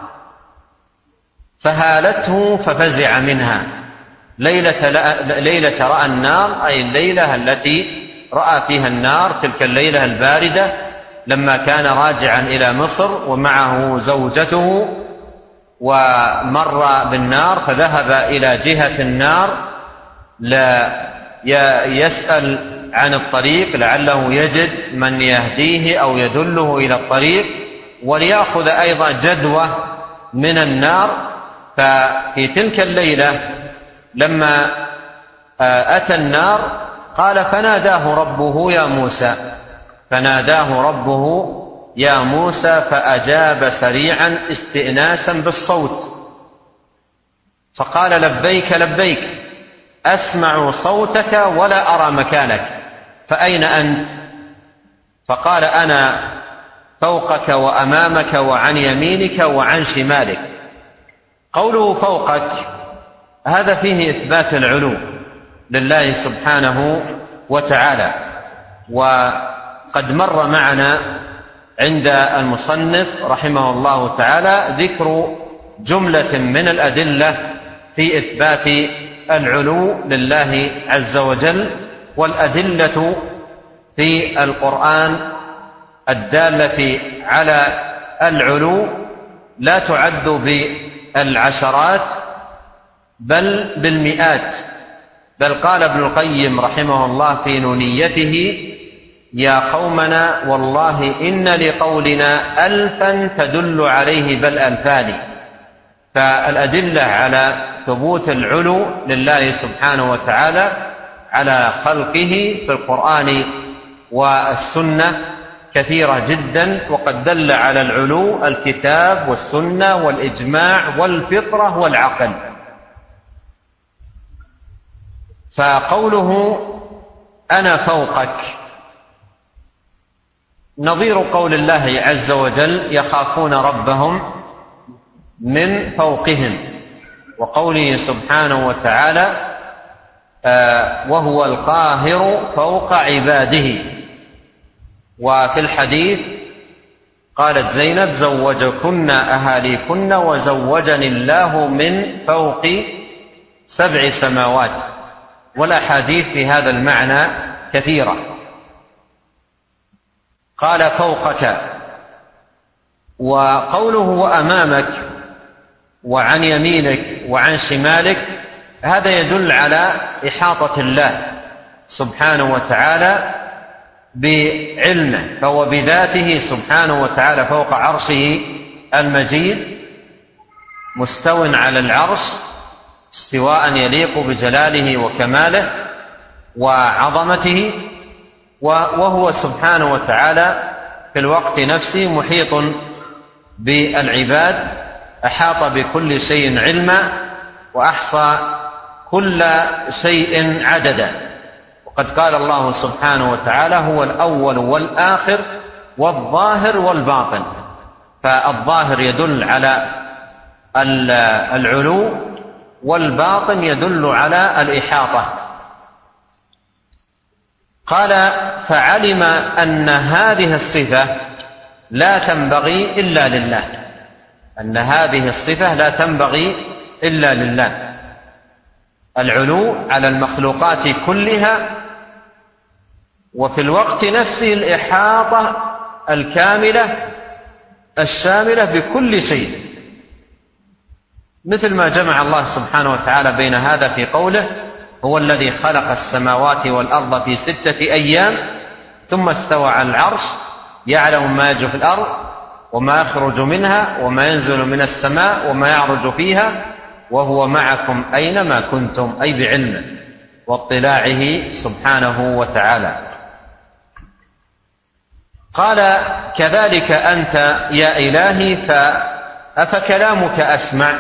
فهالته ففزع منها. ليلة, ليلة رأى النار أي الليلة التي رأى فيها النار، تلك الليلة الباردة لما كان راجعا إلى مصر ومعه زوجته، ومر بالنار فذهب إلى جهة النار لا يسأل عن الطريق لعله يجد من يهديه أو يدله إلى الطريق، وليأخذ أيضا جدوى من النار. ففي تلك الليلة لما أتى النار قال: فناداه ربه يا موسى، فناداه ربه يا موسى، فأجاب سريعا استئناسا بالصوت فقال: لبيك لبيك، أسمع صوتك ولا أرى مكانك، فأين أنت؟ فقال: أنا فوقك وأمامك وعن يمينك وعن شمالك. قوله فوقك هذا فيه إثبات العلو لله سبحانه وتعالى، وقد مر معنا عند المصنف رحمه الله تعالى ذكر جملة من الأدلة في إثبات العلو لله عز وجل، والأدلة في القرآن الدالة على العلو لا تعد بالعشرات بل بالمئات. بل قال ابن القيم رحمه الله في نونيته: يا قومنا والله إن لقولنا ألفا تدل عليه بل ألفان. فالأدلة على ثبوت العلو لله سبحانه وتعالى على خلقه في القرآن والسنة كثيرة جدا، وقد دل على العلو الكتاب والسنة والإجماع والفطرة والعقل. فقوله أنا فوقك نظير قول الله عز وجل يخافون ربهم من فوقهم، وقوله سبحانه وتعالى آه وهو القاهر فوق عباده. وفي الحديث قالت زينب زوجكن أهاليكن وزوجني الله من فوق سبع سماوات. والأحاديث في هذا المعنى كثيرة. قال فوقك، وقوله وأمامك وعن يمينك وعن شمالك هذا يدل على إحاطة الله سبحانه وتعالى بعلمه، فهو بذاته سبحانه وتعالى فوق عرشه المجيد مستو على العرش استواء يليق بجلاله وكماله وعظمته، وهو سبحانه وتعالى في الوقت نفسه محيط بالعباد، أحاط بكل شيء علما وأحصى كل شيء عددا. وقد قال الله سبحانه وتعالى هو الأول والآخر والظاهر والباطن. فالظاهر يدل على العلو والباطن يدل على الإحاطة. قال فعلم أن هذه الصفة لا تنبغي إلا لله، أن هذه الصفة لا تنبغي إلا لله، العلو على المخلوقات كلها، وفي الوقت نفسه الإحاطة الكاملة الشاملة بكل شيء، مثل ما جمع الله سبحانه وتعالى بين هذا في قوله هو الذي خلق السماوات والأرض في ستة أيام ثم استوى على العرش يعلم ما يجري في الأرض وما يخرج منها وما ينزل من السماء وما يعرج فيها وهو معكم أينما كنتم، أي بعلمه واطلاعه سبحانه وتعالى. قال كذلك أنت يا إلهي فأفكلامك أسمع،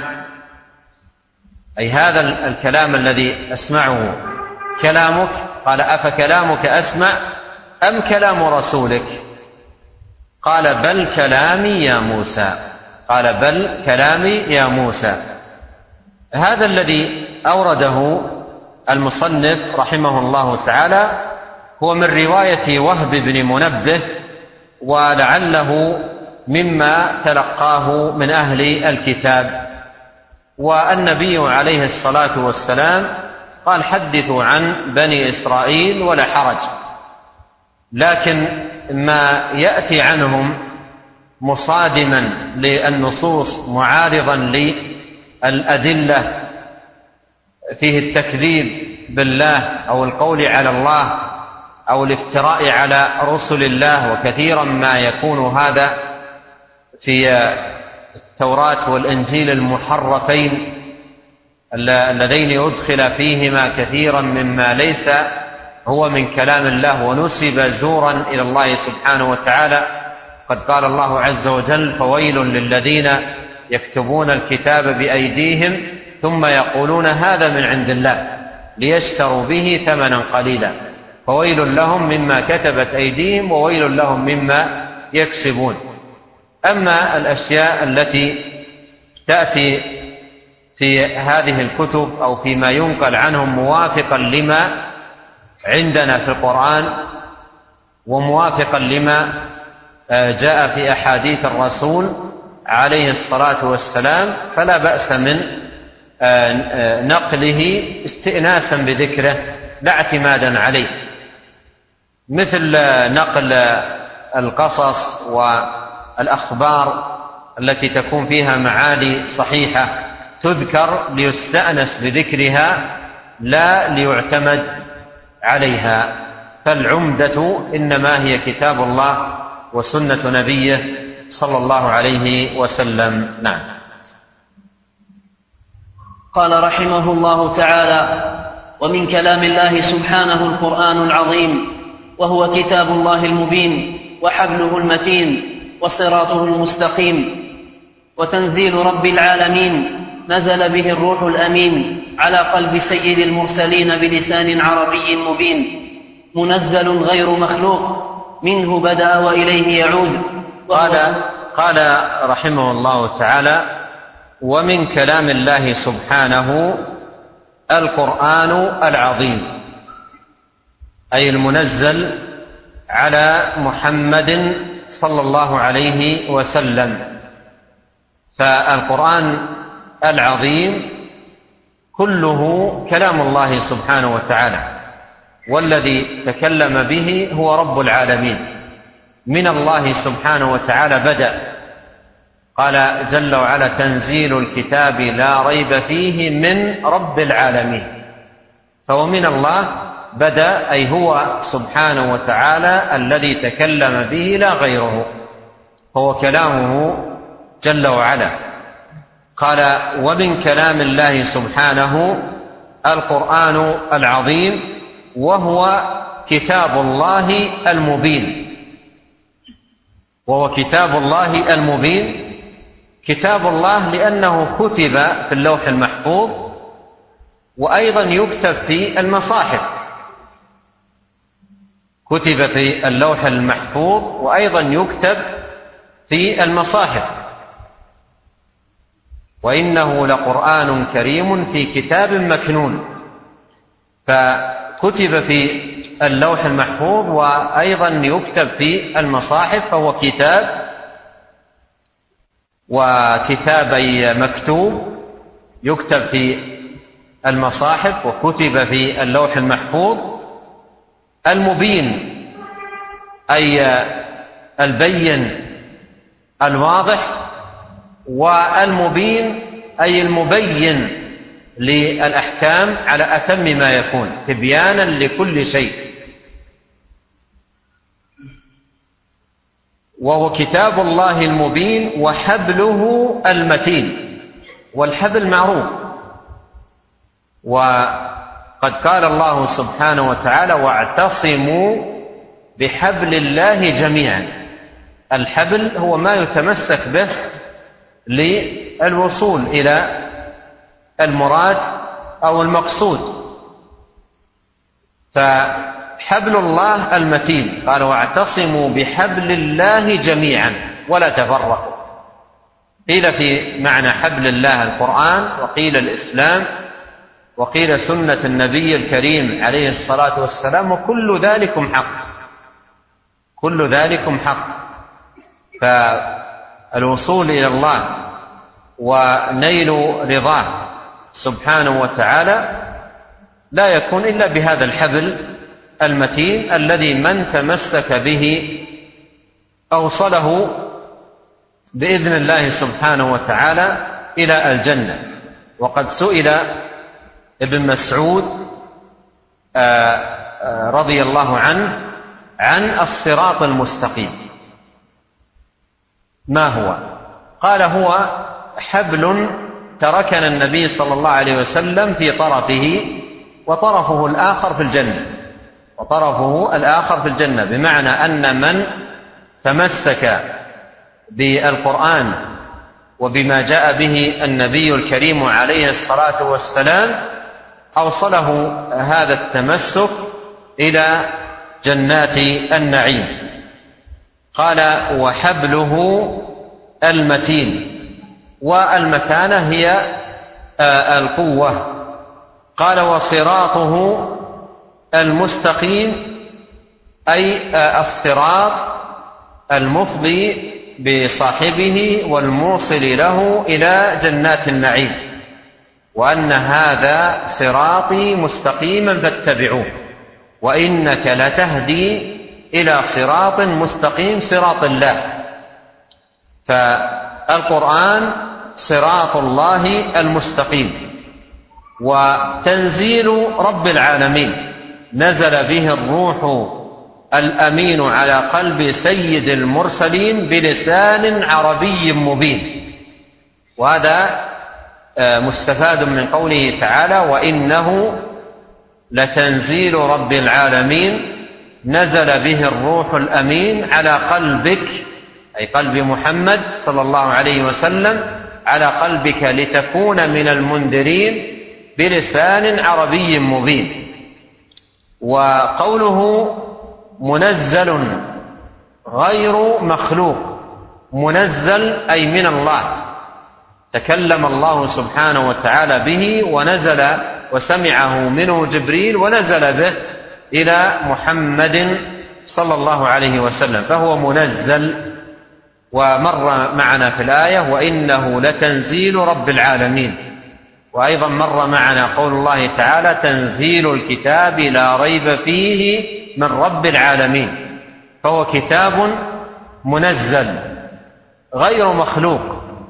أي هذا الكلام الذي أسمعه كلامك. قال أفكلامك أسمع أم كلام رسولك؟ قال بل كلامي يا موسى. قال بل كلامي يا موسى. هذا الذي أورده المصنف رحمه الله تعالى هو من رواية وهب بن منبه، ولعله مما تلقاه من أهل الكتاب. والنبي عليه الصلاة والسلام قال حدثوا عن بني إسرائيل ولا حرج، لكن ما يأتي عنهم مصادما للنصوص معارضا للأدلة فيه التكذيب بالله أو القول على الله أو الافتراء على رسل الله، وكثيرا ما يكون هذا في التوراة والإنجيل المحرفين اللذين أدخل فيهما كثيرا مما ليس هو من كلام الله ونسب زورا إلى الله سبحانه وتعالى. قد قال الله عز وجل فويل للذين يكتبون الكتاب بأيديهم ثم يقولون هذا من عند الله ليشتروا به ثمنا قليلا فويل لهم مما كتبت أيديهم وويل لهم مما يكسبون. أما الأشياء التي تأتي في هذه الكتب أو فيما ينقل عنهم موافقا لما عندنا في القرآن وموافقا لما جاء في أحاديث الرسول عليه الصلاة والسلام فلا بأس من نقله استئناسا بذكره لا اعتمادا عليه، مثل نقل القصص والأخبار التي تكون فيها معاني صحيحة تذكر ليستأنس بذكرها لا ليعتمد عليها. فالعمدة إنما هي كتاب الله وسنة نبيه صلى الله عليه وسلم. نعم. قال رحمه الله تعالى: ومن كلام الله سبحانه القرآن العظيم، وهو كتاب الله المبين وحبله المتين وصراطه المستقيم، وتنزيل رب العالمين نزل به الروح الأمين على قلب سيد المرسلين بلسان عربي مبين، منزل غير مخلوق، منه بدأ وإليه يعود. قال, قال رحمه الله تعالى: ومن كلام الله سبحانه القرآن العظيم، أي المنزل على محمد صلى الله عليه وسلم. فالقرآن العظيم كله كلام الله سبحانه وتعالى، والذي تكلم به هو رب العالمين، من الله سبحانه وتعالى بدأ. قال جل وعلا: تنزيل الكتاب لا ريب فيه من رب العالمين. فهو من الله بدأ، أي هو سبحانه وتعالى الذي تكلم به لا غيره، هو كلامه جل وعلا. قال: ومن كلام الله سبحانه القرآن العظيم، وهو كتاب الله المبين. وهو كتاب الله المبين، كتاب الله لأنه كتب في اللوح المحفوظ، وأيضا يكتب في المصاحف. كتب في اللوح المحفوظ وأيضا يكتب في المصاحف. وإنه لقرآن كريم في كتاب مكنون. فكتب في اللوح المحفوظ وأيضا يكتب في المصاحف، فهو كتاب، وكتابي مكتوب يكتب في المصاحف وكتب في اللوح المحفوظ. المبين أي البين الواضح، والمبين أي المبين للأحكام على أتم ما يكون، تبيانا لكل شيء. وهو كتاب الله المبين وحبله المتين. والحبل معروف، وقد قال الله سبحانه وتعالى: واعتصموا بحبل الله جميعا. الحبل هو ما يتمسك به للوصول إلى المراد أو المقصود. فحبل الله المتين، قال: واعتصموا بحبل الله جميعا ولا تفرقوا. قيل في معنى حبل الله القرآن، وقيل الإسلام، وقيل سنة النبي الكريم عليه الصلاة والسلام، وكل ذلكم حق، كل ذلكم حق. فالوصول إلى الله ونيل رضاه سبحانه وتعالى لا يكون إلا بهذا الحبل المتين، الذي من تمسك به أوصله بإذن الله سبحانه وتعالى إلى الجنة. وقد سئل ابن مسعود رضي الله عنه عن الصراط المستقيم ما هو؟ قال: هو حبل تركنا النبي صلى الله عليه وسلم في طرفه، وطرفه الآخر في الجنة، وطرفه الآخر في الجنة، بمعنى أن من تمسك بالقرآن وبما جاء به النبي الكريم عليه الصلاة والسلام أوصله هذا التمسك إلى جنات النعيم. قال: وحبله المتين. والمتانة هي القوة. قال: وصراطه المستقيم، أي الصراط المفضي بصاحبه والموصل له إلى جنات النعيم، وأن هذا صراطي مستقيما فاتبعوه وإنك لتهدي إلى صراط مستقيم، صراط الله. فالقرآن صراط الله المستقيم، وتنزيل رب العالمين، نزل به الروح الأمين على قلب سيد المرسلين بلسان عربي مبين. وهذا مستفاد من قوله تعالى: وإنه لتنزيل رب العالمين نزل به الروح الأمين على قلبك، أي قلب محمد صلى الله عليه وسلم، على قلبك لتكون من المنذرين بلسان عربي مبين. وقوله منزل غير مخلوق، منزل أي من الله، تكلم الله سبحانه وتعالى به ونزل وسمعه منه جبريل ونزل به إلى محمد صلى الله عليه وسلم، فهو منزل. ومر معنا في الآية: وإنه لتنزيل رب العالمين. وأيضا مر معنا قول الله تعالى: تنزيل الكتاب لا ريب فيه من رب العالمين. فهو كتاب منزل غير مخلوق،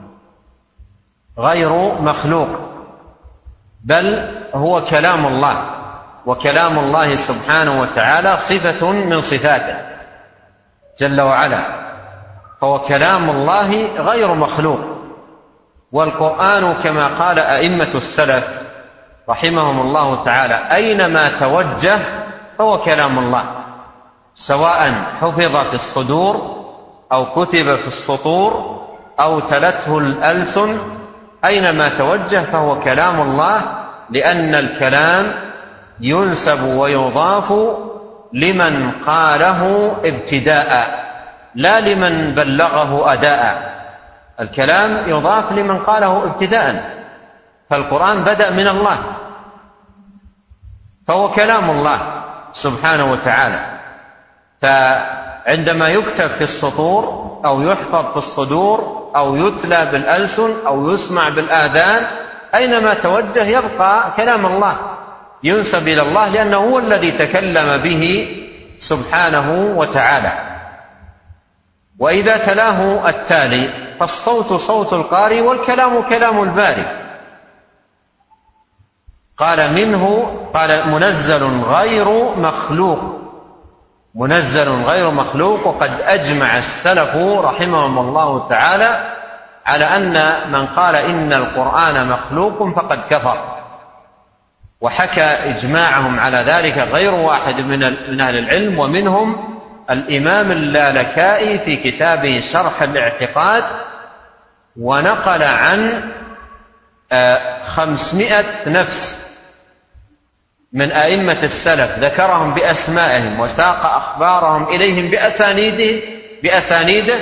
غير مخلوق، بل هو كلام الله، وكلام الله سبحانه وتعالى صفة من صفاته جل وعلا، فهو كلام الله غير مخلوق. والقرآن كما قال أئمة السلف رحمهم الله تعالى: أينما توجه فهو كلام الله، سواء حفظ في الصدور أو كتب في السطور أو تلته الألسن، أينما توجه فهو كلام الله، لأن الكلام ينسب ويضاف لمن قاله ابتداء لا لمن بلغه أداء. الكلام يضاف لمن قاله ابتداء، فالقرآن بدأ من الله، فهو كلام الله سبحانه وتعالى. فعندما يكتب في السطور أو يحفظ في الصدور أو يتلى بالألسن أو يسمع بالآذان، أينما توجه يبقى كلام الله، ينسب إلى الله، لأنه هو الذي تكلم به سبحانه وتعالى. وإذا تلاه التالي فالصوت صوت القارئ والكلام كلام الباري. قال منه قال منزل غير مخلوق، منزل غير مخلوق. وقد أجمع السلف رحمهم الله تعالى على أن من قال إن القرآن مخلوق فقد كفر، وحكى إجماعهم على ذلك غير واحد من أهل العلم، ومنهم الإمام اللالكائي في كتابه شرح الاعتقاد، ونقل عن خمسمائة نفس من أئمة السلف ذكرهم بأسمائهم وساق أخبارهم إليهم بأسانيده بأسانيده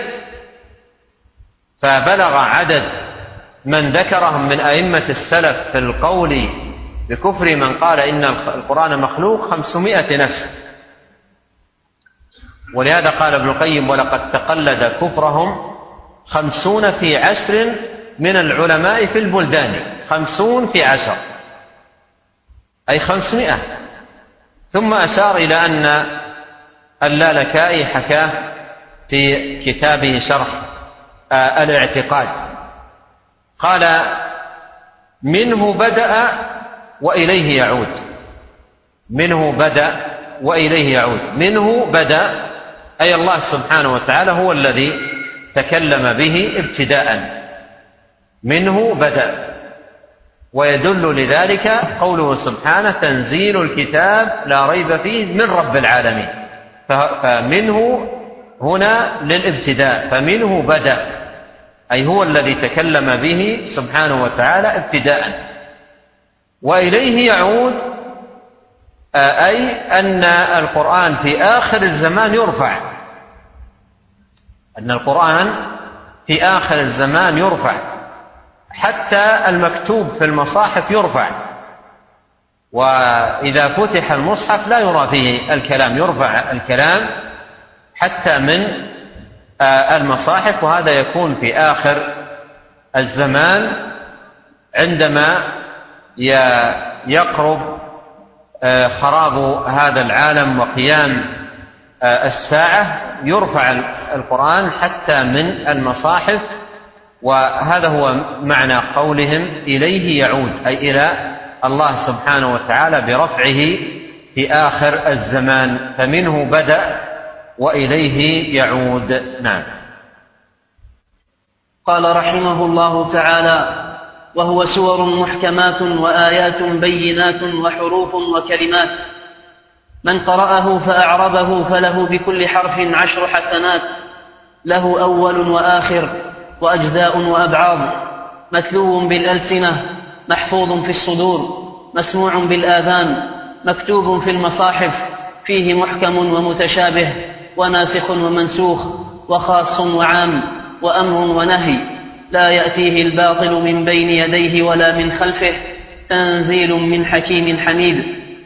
فبلغ عدد من ذكرهم من أئمة السلف في القول بكفر من قال إن القرآن مخلوق خمسمائة نفس. ولهذا قال ابن القيم: ولقد تقلد كفرهم خمسون في عشر من العلماء في البلدان. خمسون في عشر أي خمسمائة. ثم أشار إلى أن اللالكائي حكاه في كتابه شرح الاعتقاد، قال: منه بدأ وإليه يعود. منه بدأ وإليه يعود. منه بدأ أي الله سبحانه وتعالى هو الذي تكلم به ابتداء، منه بدأ. ويدل لذلك قوله سبحانه: تنزيل الكتاب لا ريب فيه من رب العالمين. فمنه هنا للابتداء، فمنه بدأ أي هو الذي تكلم به سبحانه وتعالى ابتداء. وإليه يعود أي أن القرآن في آخر الزمان يرفع، أن القرآن في آخر الزمان يرفع، حتى المكتوب في المصاحف يرفع. وإذا فتح المصحف لا يرى فيه الكلام، يرفع الكلام حتى من المصاحف. وهذا يكون في آخر الزمان عندما يقرب خراب هذا العالم وقيام الساعة، يرفع القرآن حتى من المصاحف. وهذا هو معنى قولهم إليه يعود، أي إلى الله سبحانه وتعالى برفعه في آخر الزمان، فمنه بدأ وإليه يعود. نعم. قال رحمه الله تعالى: وهو سور محكمات وآيات بينات وحروف وكلمات، من قرأه فأعربه فله بكل حرف عشر حسنات، له أول وآخر وأجزاء وأبعاض، متلو بالألسنة، محفوظ في الصدور، مسموع بالآذان، مكتوب في المصاحف، فيه محكم ومتشابه وناسخ ومنسوخ وخاص وعام وأمر ونهي، لا يأتيه الباطل من بين يديه ولا من خلفه، تنزيل من حكيم حميد.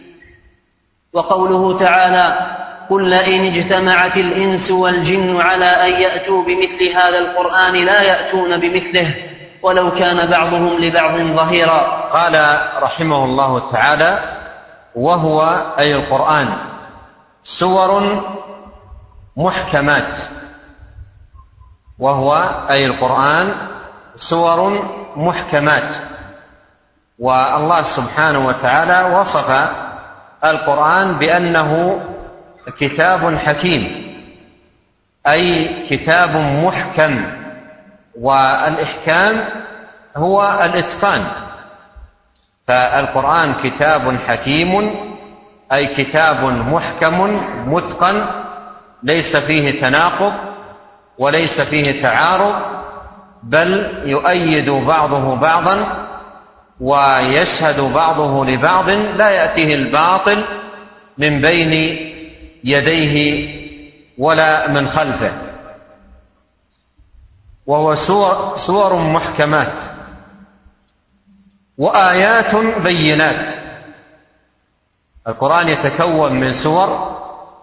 وقوله تعالى: قل لئن اجتمعت الإنس والجن على أن يأتوا بمثل هذا القرآن لا يأتون بمثله ولو كان بعضهم لبعض ظهيرا. قال رحمه الله تعالى: وهو أي القرآن سور محكمات، وهو أي القرآن سور محكمات. والله سبحانه وتعالى وصف القرآن بأنه كتاب حكيم، أي كتاب محكم، والإحكام هو الإتقان، فالقرآن كتاب حكيم أي كتاب محكم متقن، ليس فيه تناقض وليس فيه تعارض، بل يؤيد بعضه بعضا ويشهد بعضه لبعض، لا يأتيه الباطل من بين يديه ولا من خلفه. وهو سور, سور محكمات وآيات بينات. القرآن يتكون من سور،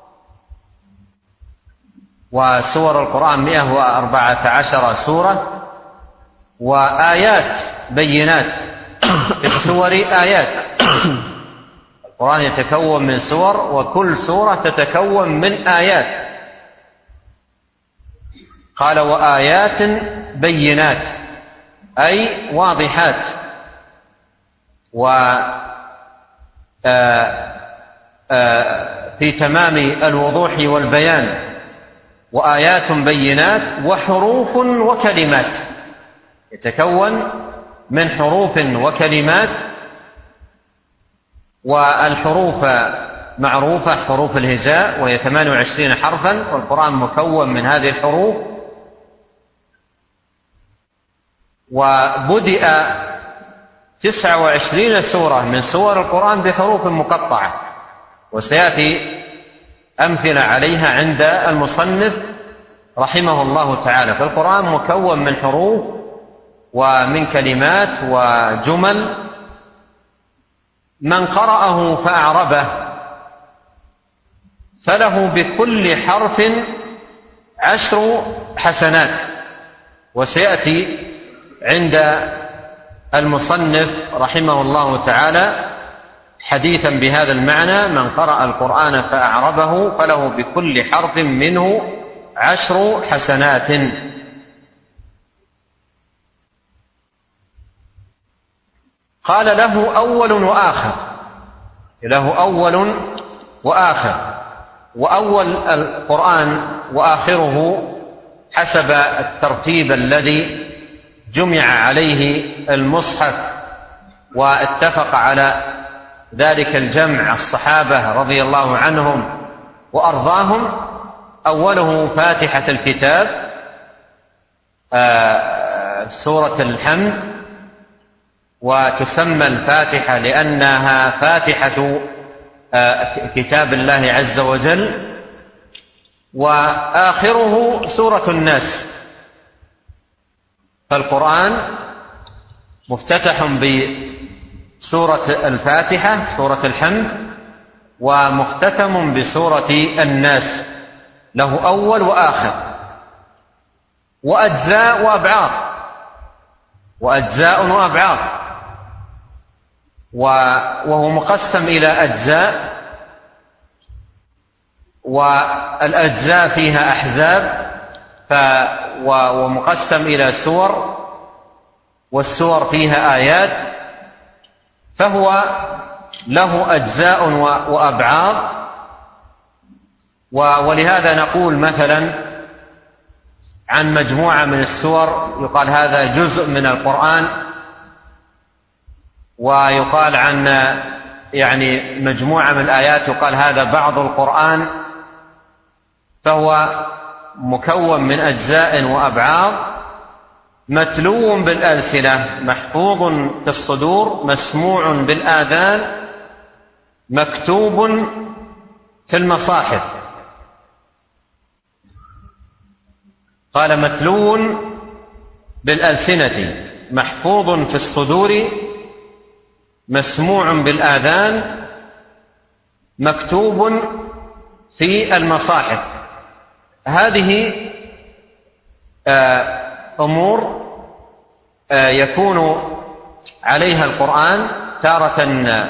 وسور القرآن مئة وأربعة عشر سورة، وآيات بينات. في السور آيات. القرآن يتكون من سور، وكل سورة تتكون من آيات. قال: وآيات بينات أي واضحات، وفي تمام الوضوح والبيان. وآيات بينات وحروف وكلمات، يتكون من حروف وكلمات. والحروف معروفة، حروف الهجاء، وهي ثمان وعشرين حرفا، والقرآن مكون من هذه الحروف. وبدأ تسعة وعشرين سورة من سور القرآن بحروف مقطعة، وسيأتي أمثلة عليها عند المصنف رحمه الله تعالى. فالقرآن مكون من حروف ومن كلمات وجمل، من قرأه فأعربه فله بكل حرف عشر حسنات. وسيأتي عند المصنف رحمه الله تعالى حديثا بهذا المعنى: من قرأ القرآن فأعربه فله بكل حرف منه عشر حسنات. قال: له أول وآخر، له أول وآخر. وأول القرآن وآخره حسب الترتيب الذي جمع عليه المصحف، واتفق على ذلك الجمع الصحابة رضي الله عنهم وأرضاهم. أوله فاتحة الكتاب، سورة الحمد، وتسمى الفاتحة لأنها فاتحة كتاب الله عز وجل. وآخره سورة الناس. فالقرآن مفتتح بسورة الفاتحة سورة الحمد، ومختتم بسورة الناس، له أول وآخر، وأجزاء وأبعاض، وأجزاء وأبعاض. وهو مقسم إلى أجزاء، والأجزاء فيها أحزاب، ومقسم إلى سور، والسور فيها آيات. فهو له أجزاء وأبعاض، ولهذا نقول مثلا عن مجموعة من السور يقال هذا جزء من القرآن، ويقال عن يعني مجموعة من الآيات يقال هذا بعض القرآن، فهو مكون من أجزاء وأبعاض، متلو بالألسنة، محفوظ في الصدور، مسموع بالآذان، مكتوب في المصاحف. قال متلو بالألسنة، محفوظ في الصدور، مسموع بالآذان، مكتوب في المصاحف. هذه أمور يكون عليها القرآن، تارة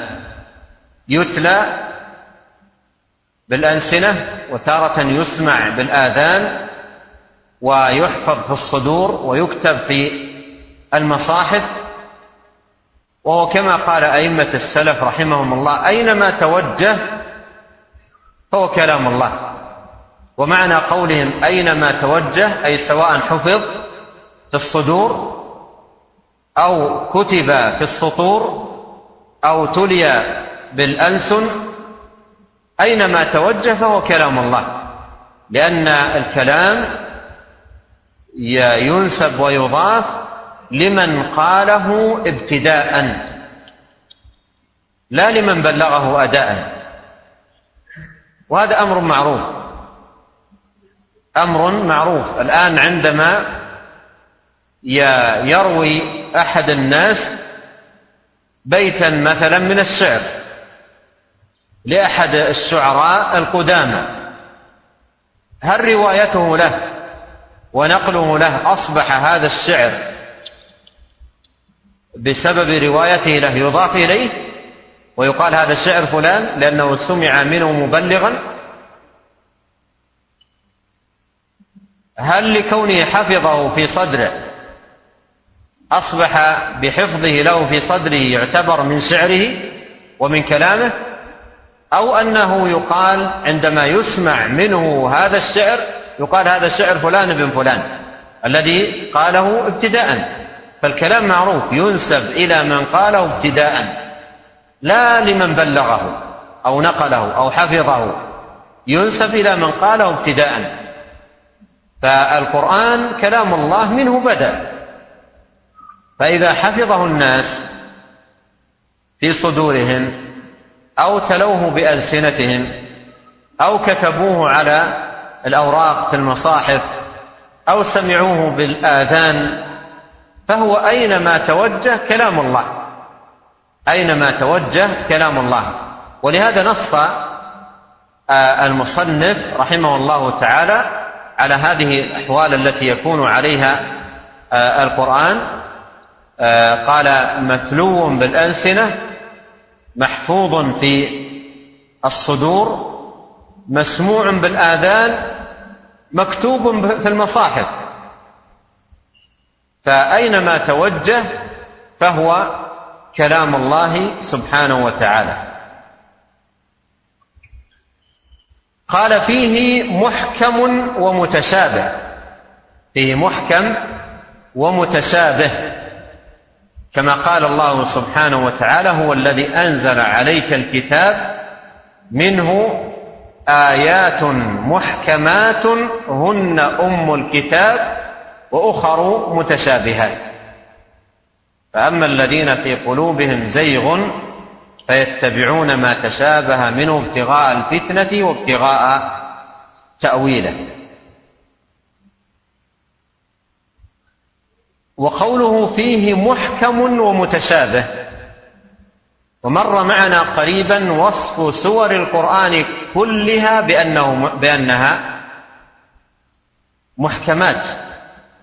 يتلى بالألسنة، وتارة يسمع بالآذان، ويحفظ في الصدور، ويكتب في المصاحف. وهو كما قال أئمة السلف رحمهم الله: أينما توجه فهو كلام الله. ومعنى قولهم أينما توجه أي سواء حفظ في الصدور أو كتب في السطور أو تلي بالألسن، أينما توجه فهو كلام الله، لأن الكلام ينسب ويضاف لمن قاله ابتداء لا لمن بلغه أداء، وهذا أمر معروف أمر معروف الآن عندما يروي أحد الناس بيتا مثلا من الشعر لأحد الشعراء القدامى، هل روايته له ونقله له أصبح هذا الشعر بسبب روايته له يضاف إليه ويقال هذا شعر فلان لأنه سمع منه مبلغا؟ هل لكونه حفظه في صدره أصبح بحفظه له في صدره يعتبر من شعره ومن كلامه، أو أنه يقال عندما يسمع منه هذا الشعر يقال هذا شعر فلان بن فلان الذي قاله ابتداء؟ فالكلام معروف ينسب إلى من قاله ابتداء لا لمن بلغه أو نقله أو حفظه، ينسب إلى من قاله ابتداء. فالقرآن كلام الله منه بدأ، فإذا حفظه الناس في صدورهم أو تلوه بألسنتهم أو كتبوه على الأوراق في المصاحف أو سمعوه بالآذان فهو أينما توجه كلام الله، أينما توجه كلام الله. ولهذا نص المصنف رحمه الله تعالى على هذه الأحوال التي يكون عليها القرآن، قال متلو بالألسنة، محفوظ في الصدور، مسموع بالآذان، مكتوب في المصاحف. فأينما توجه فهو كلام الله سبحانه وتعالى. قال فيه محكم ومتشابه، فيه محكم ومتشابه، كما قال الله سبحانه وتعالى: هو الذي أنزل عليك الكتاب منه آيات محكمات هن أم الكتاب وأخر متشابهات، فأما الذين في قلوبهم زيغ فيتبعون ما تشابه منه ابتغاء الفتنة وابتغاء تأويله. وقوله فيه محكم ومتشابه، ومر معنا قريبا وصف سور القرآن كلها بأنه بأنها محكمات.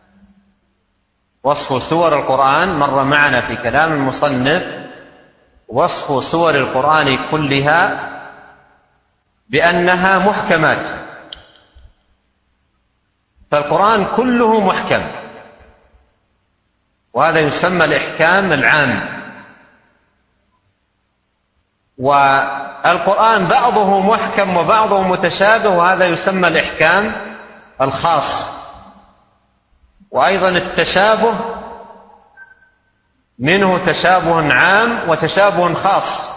وصف سور القرآن مر معنا في كلام المصنف، وصف سور القرآن كلها بأنها محكمات، فالقرآن كله محكم، وهذا يسمى الإحكام العام. والقرآن بعضه محكم وبعضه متشابه، وهذا يسمى الإحكام الخاص. وأيضا التشابه منه تشابه عام وتشابه خاص،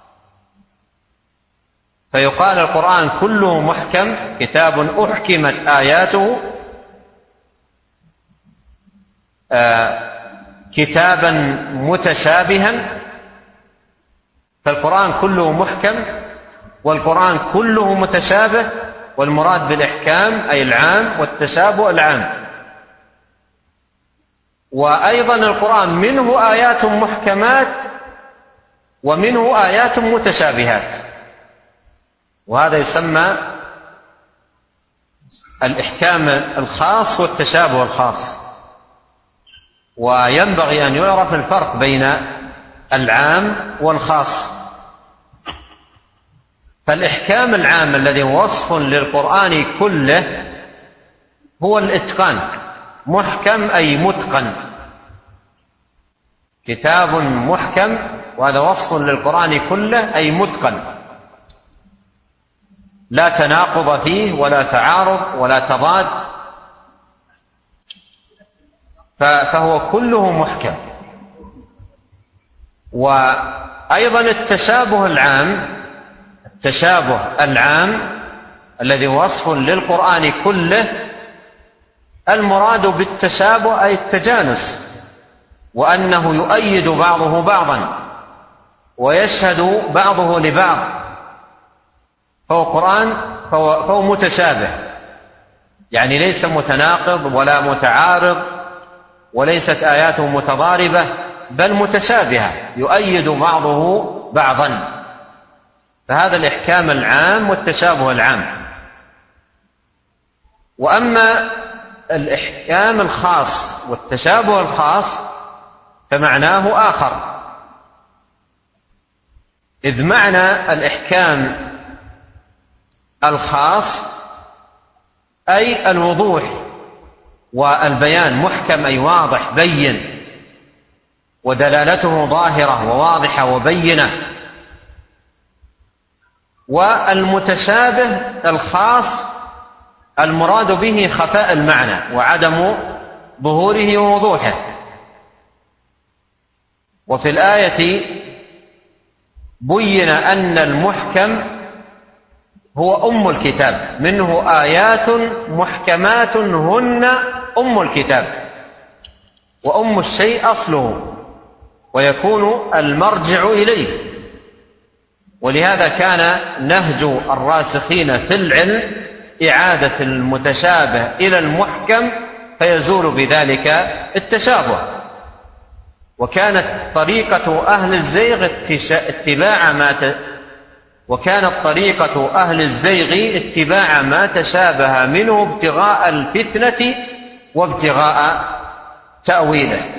فيقال القرآن كله محكم، كتاب أحكمت آياته، آه كتابا متشابها، فالقرآن كله محكم والقرآن كله متشابه، والمراد بالإحكام أي العام والتشابه العام. وأيضا القرآن منه آيات محكمات ومنه آيات متشابهات، وهذا يسمى الإحكام الخاص والتشابه الخاص. وينبغي أن يعرف الفرق بين العام والخاص. فالإحكام العام الذي وصف للقرآن كله هو الإتقان، محكم أي متقن، كتاب محكم، وهذا وصف للقرآن كله أي متقن، لا تناقض فيه ولا تعارض ولا تضاد، فهو كله محكم. وأيضا التشابه العام، التشابه العام الذي وصف للقرآن كله، المراد بالتشابه أي التجانس، وأنه يؤيد بعضه بعضا ويشهد بعضه لبعض، فهو قرآن فهو, فهو متشابه، يعني ليس متناقض ولا متعارض، وليست آياته متضاربة، بل متشابهة يؤيد بعضه بعضا، فهذا الإحكام العام والتشابه العام. وأما الإحكام الخاص والتشابه الخاص فمعناه آخر، إذ معنى الإحكام الخاص أي الوضوح والبيان، محكم أي واضح بين، ودلالته ظاهرة وواضحة وبينة. والمتشابه الخاص المراد به خفاء المعنى وعدم ظهوره ووضوحه. وفي الآية بين أن المحكم هو أم الكتاب، منه آيات محكمات هن أم الكتاب، وأم الشيء أصله ويكون المرجع إليه. ولهذا كان نهج الراسخين في العلم إعادة المتشابه إلى المحكم فيزول بذلك التشابه. وكانت طريقة أهل الزيغ اتباع ما ت... وكانت طريقة أهل الزيغ اتباع ما تشابه منه ابتغاء الفتنة وابتغاء تأويله.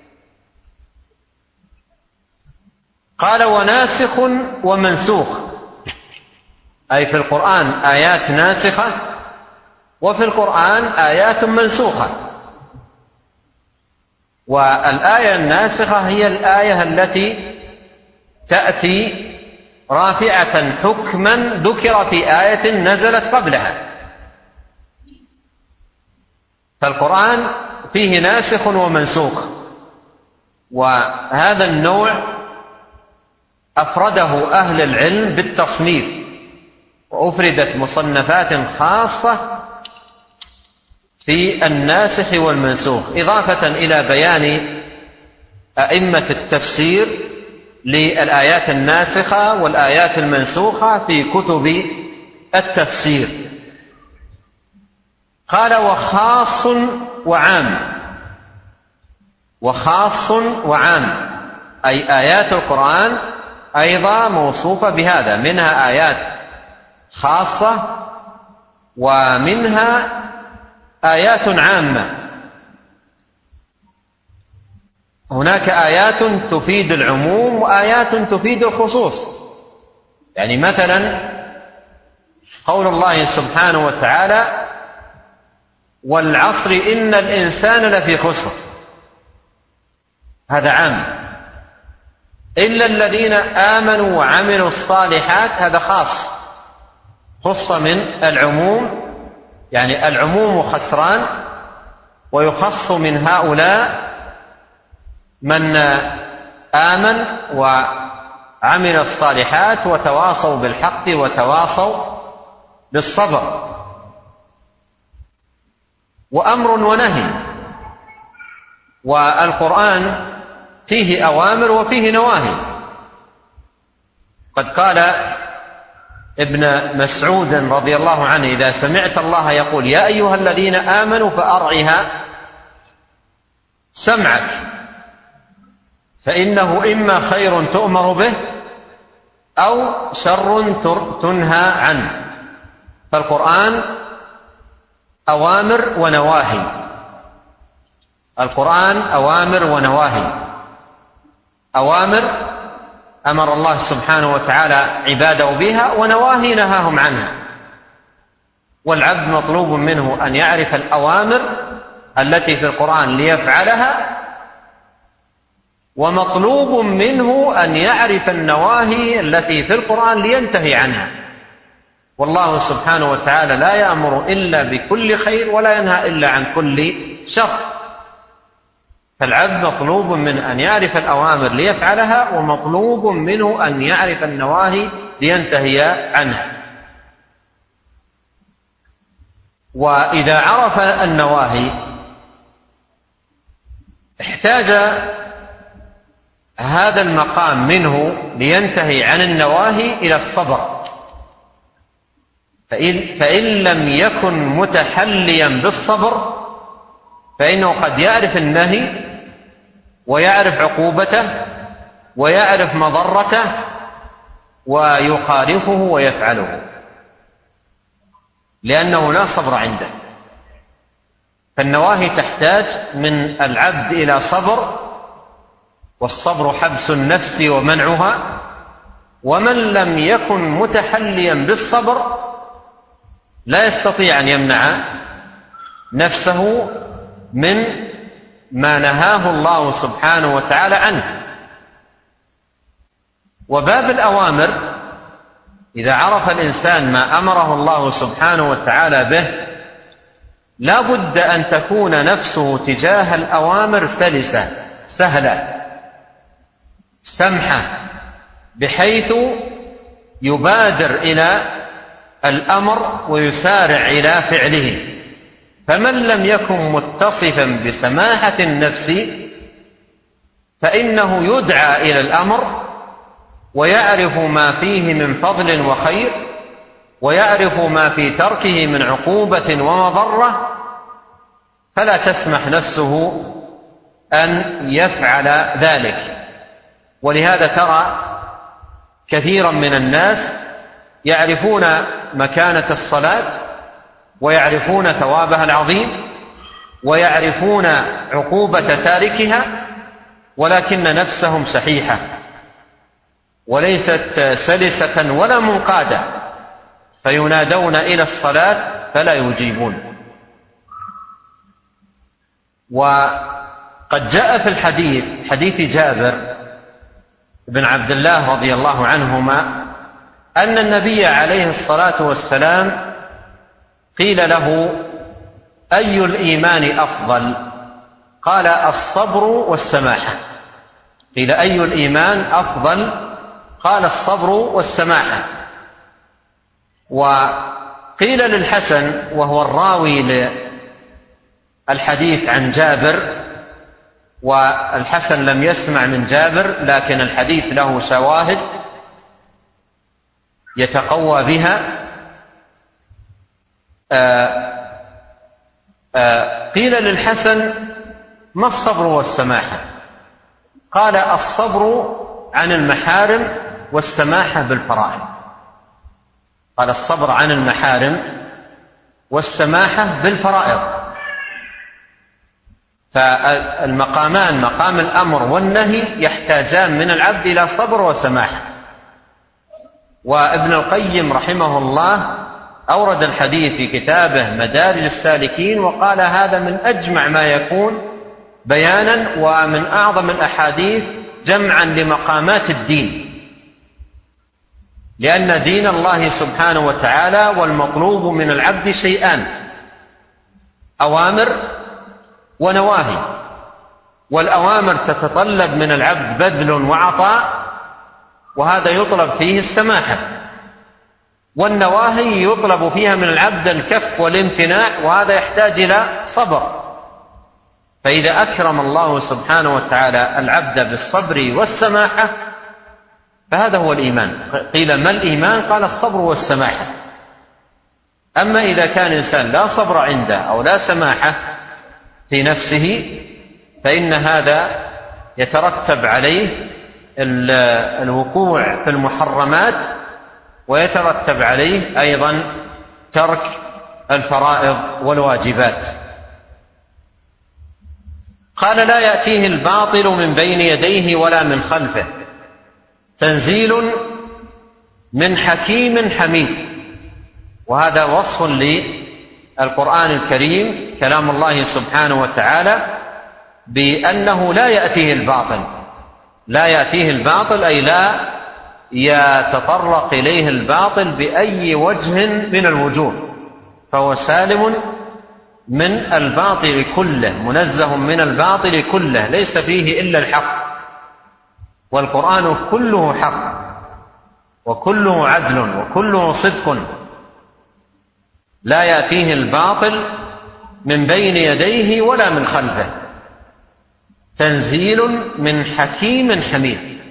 قال وناسخ ومنسوخ، أي في القرآن آيات ناسخة وفي القرآن آيات منسوخة. والآية الناسخة هي الآية التي تأتي رافعة حكما ذكر في آية نزلت قبلها، فالقرآن فيه ناسخ ومنسوخ. وهذا النوع أفرده أهل العلم بالتصنيف، وأفردت مصنفات خاصة في الناسخ والمنسوخ، إضافة إلى بيان أئمة التفسير للآيات الناسخة والآيات المنسوخة في كتب التفسير. قال وخاص وعام، وخاص وعام أي آيات القرآن أيضا موصوفة بهذا، منها آيات خاصة ومنها آيات عامة. هناك آيات تفيد العموم وآيات تفيد الخصوص. يعني مثلا قول الله سبحانه وتعالى والعصر إن الإنسان لفي خسر، هذا عام، إلا الذين آمنوا وعملوا الصالحات، هذا خاص، خص من العموم، يعني العموم خسران، ويخص من هؤلاء من آمن وعمل الصالحات وتواصوا بالحق وتواصوا بالصبر. وأمر ونهي، والقرآن فيه أوامر وفيه نواهي. قد قال ابن مسعود رضي الله عنه: إذا سمعت الله يقول يا أيها الذين آمنوا فأرعها سمعك، فإنه إما خير تؤمر به أو شر تنهى عنه. فالقرآن أوامر ونواهي، القرآن أوامر ونواهي. أوامر أمر الله سبحانه وتعالى عباده بها، ونواهي نهاهم عنها. والعبد مطلوب منه أن يعرف الأوامر التي في القرآن ليفعلها، ومطلوب منه أن يعرف النواهي التي في القرآن لينتهي عنها. والله سبحانه وتعالى لا يأمر إلا بكل خير ولا ينهى إلا عن كل شر. فالعبد مطلوب من أن يعرف الأوامر ليفعلها، ومطلوب منه أن يعرف النواهي لينتهي عنها. وإذا عرف النواهي احتاج هذا المقام منه لينتهي عن النواهي إلى الصبر. فإن, فإن لم يكن متحليا بالصبر فإنه قد يعرف النهي ويعرف عقوبته ويعرف مضرته ويخالفه ويفعله، لأنه لا صبر عنده. فالنواهي تحتاج من العبد إلى صبر، والصبر حبس النفس ومنعها. ومن لم يكن متحليا بالصبر لا يستطيع أن يمنع نفسه من ما نهاه الله سبحانه وتعالى عنه. وباب الأوامر، إذا عرف الإنسان ما أمره الله سبحانه وتعالى به لا بد أن تكون نفسه تجاه الأوامر سلسة سهلة سمحة، بحيث يبادر إلى الأمر ويسارع إلى فعله. فمن لم يكن متصفا بسماحة النفس فإنه يدعى إلى الأمر ويعرف ما فيه من فضل وخير، ويعرف ما في تركه من عقوبة ومضرة، فلا تسمح نفسه أن يفعل ذلك. ولهذا ترى كثيرا من الناس يعرفون مكانة الصلاة ويعرفون ثوابها العظيم ويعرفون عقوبة تاركها، ولكن نفسهم سحيحة وليست سلسة ولا منقادة، فينادون إلى الصلاة فلا يجيبون. وقد جاء في الحديث حديث جابر بن عبد الله رضي الله عنهما أن النبي عليه الصلاة والسلام قيل له: أي الإيمان أفضل؟ قال: الصبر والسماحة. قيل: أي الإيمان أفضل؟ قال: الصبر والسماحة. وقيل للحسن وهو الراوي للحديث عن جابر، والحسن لم يسمع من جابر لكن الحديث له شواهد يتقوى بها، آآ آآ قيل للحسن: ما الصبر والسماحة؟ قال: الصبر عن المحارم والسماحة بالفرائض. قال: الصبر عن المحارم والسماحة بالفرائض. فالمقامان، مقام الأمر والنهي، يحتاجان من العبد إلى صبر وسماحة. وابن القيم رحمه الله أورد الحديث في كتابه مدارج السالكين، وقال: هذا من أجمع ما يكون بيانا ومن أعظم الأحاديث جمعا لمقامات الدين، لأن دين الله سبحانه وتعالى والمطلوب من العبد شيئان: أوامر ونواهي. والأوامر تتطلب من العبد بذل وعطاء، وهذا يطلب فيه السماحة، والنواهي يطلب فيها من العبد الكف والامتناع، وهذا يحتاج إلى صبر. فإذا أكرم الله سبحانه وتعالى العبد بالصبر والسماحة فهذا هو الإيمان. قيل: ما الإيمان؟ قال: الصبر والسماحة. أما إذا كان إنسان لا صبر عنده أو لا سماحة في نفسه فإن هذا يترتب عليه الوقوع في المحرمات، ويترتب عليه أيضا ترك الفرائض والواجبات. قال: لا يأتيه الباطل من بين يديه ولا من خلفه، تنزيل من حكيم حميد. وهذا وصف للقرآن الكريم كلام الله سبحانه وتعالى بأنه لا يأتيه الباطل. لا يأتيه الباطل أي لا يتطرق إليه الباطل بأي وجه من الوجوه، فهو سالم من الباطل كله، منزه من الباطل كله، ليس فيه إلا الحق. والقرآن كله حق وكله عدل وكله صدق. لا يأتيه الباطل من بين يديه ولا من خلفه، تنزيل من حكيم حميد.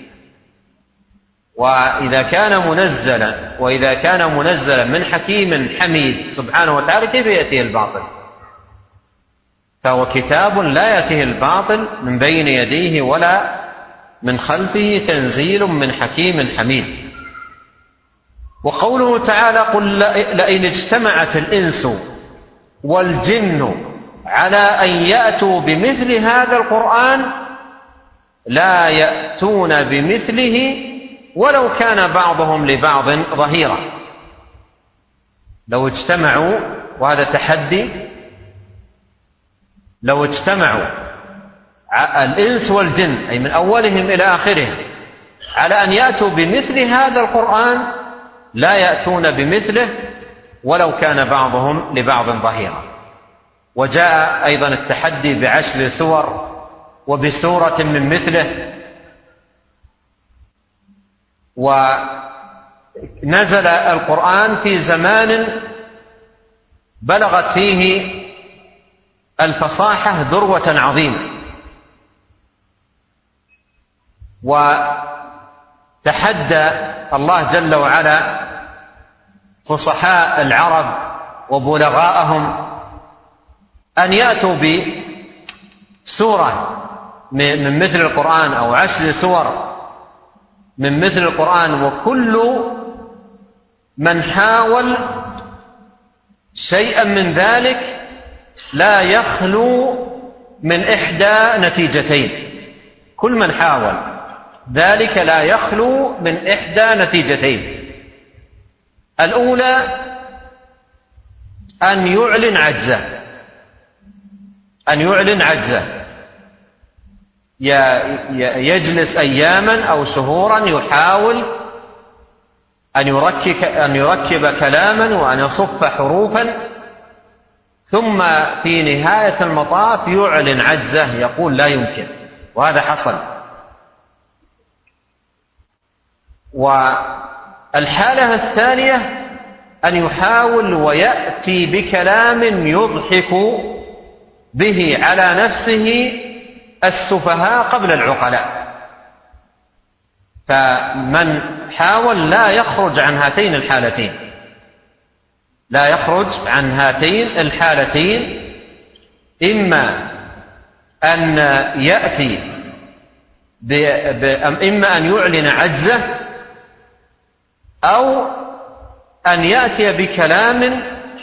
وإذا كان منزلا وإذا كان منزلا من حكيم حميد سبحانه وتعالى كيف يأتيه الباطل؟ فهو كتاب لا يأتيه الباطل من بين يديه ولا من خلفه، تنزيل من حكيم حميد. وقوله تعالى: قل لئن اجتمعت الإنس والجن على أن يأتوا بمثل هذا القرآن لا يأتون بمثله ولو كان بعضهم لبعض ظهيرا. لو اجتمعوا، وهذا تحدي، لو اجتمعوا الإنس والجن أي من أولهم إلى آخرهم على أن يأتوا بمثل هذا القرآن لا يأتون بمثله ولو كان بعضهم لبعض ظهيرا. وجاء أيضا التحدي بعشر سور وبسورة من مثله. ونزل القرآن في زمان بلغت فيه الفصاحة ذروة عظيمة، وتحدى الله جل وعلا فصحاء العرب وبلغاءهم أن يأتوا بسورة من مثل القرآن أو عشر سور من مثل القرآن، وكل من حاول شيئا من ذلك لا يخلو من إحدى نتيجتين. كل من حاول ذلك لا يخلو من إحدى نتيجتين: الأولى أن يعلن عجزه أن يعلن عجزه يجلس أياما أو شهورا يحاول أن يركب, أن يركب كلاما وأن يصف حروفا، ثم في نهاية المطاف يعلن عجزه يقول لا يمكن، وهذا حصل. والحالة الثانية أن يحاول ويأتي بكلام يضحك به على نفسه السفهاء قبل العقلاء. فمن حاول لا يخرج عن هاتين الحالتين لا يخرج عن هاتين الحالتين إما أن يأتي ب... ب... إما أن يعلن عجزه أو أن يأتي بكلام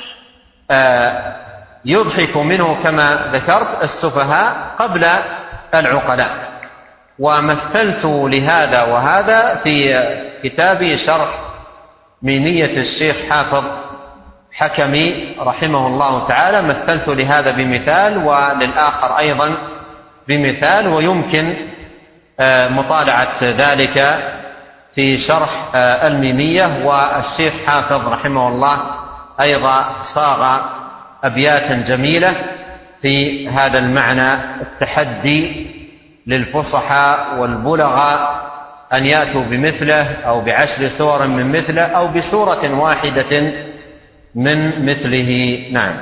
يضحك منه كما ذكرت السفهاء قبل العقلاء. ومثلت لهذا وهذا في كتابي شرح ميمية الشيخ حافظ حكمي رحمه الله تعالى، مثلت لهذا بمثال وللآخر أيضا بمثال، ويمكن مطالعة ذلك في شرح الميمية. والشيخ حافظ رحمه الله أيضا صاغ أبياتا جميلة في هذا المعنى، التحدي للفصحاء والبلغاء أن يأتوا بمثله أو بعشر سور من مثله أو بسورة واحدة من مثله. نعم.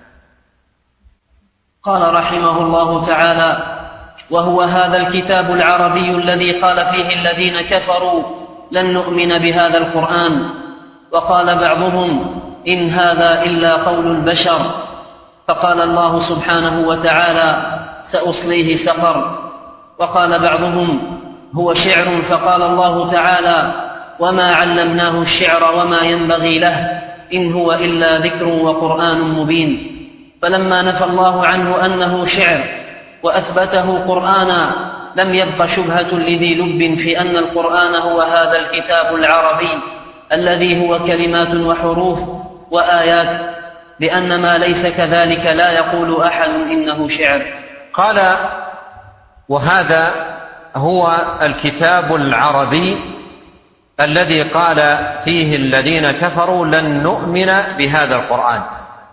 قال رحمه الله تعالى: وهو هذا الكتاب العربي الذي قال فيه الذين كفروا لن نؤمن بهذا القرآن. وقال بعضهم: إن هذا إلا قول البشر. فقال الله سبحانه وتعالى: سأصليه سقر. وقال بعضهم: هو شعر. فقال الله تعالى: وما علمناه الشعر وما ينبغي له إن هو إلا ذكر وقرآن مبين. فلما نفى الله عنه أنه شعر وأثبته قرآنا لم يبق شبهة لذي لب في أن القرآن هو هذا الكتاب العربي الذي هو كلمات وحروف وآيات، لأن ما ليس كذلك لا يقول أحد إنه شعر. قال: وهذا هو الكتاب العربي الذي قال فيه الذين كفروا لن نؤمن بهذا القرآن.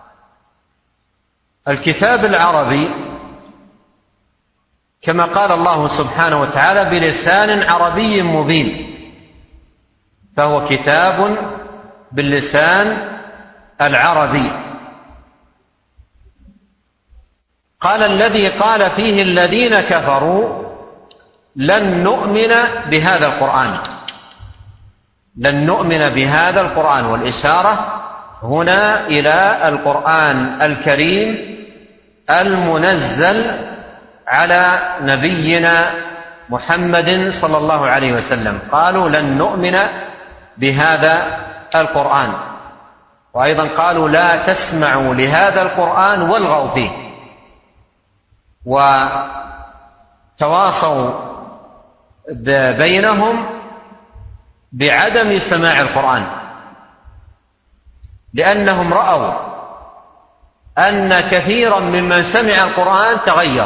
الكتاب العربي كما قال الله سبحانه وتعالى بلسان عربي مبين، فهو كتاب باللسان العربي. قال الذي قال فيه الذين كفروا لن نؤمن بهذا القرآن، لن نؤمن بهذا القرآن، والإشارة هنا إلى القرآن الكريم المنزل على نبينا محمد صلى الله عليه وسلم. قالوا لن نؤمن بهذا القرآن، وأيضا قالوا لا تسمعوا لهذا القرآن والغوا فيه، وتواصوا بينهم بعدم سماع القرآن، لأنهم رأوا أن كثيرا ممن سمع القرآن تغير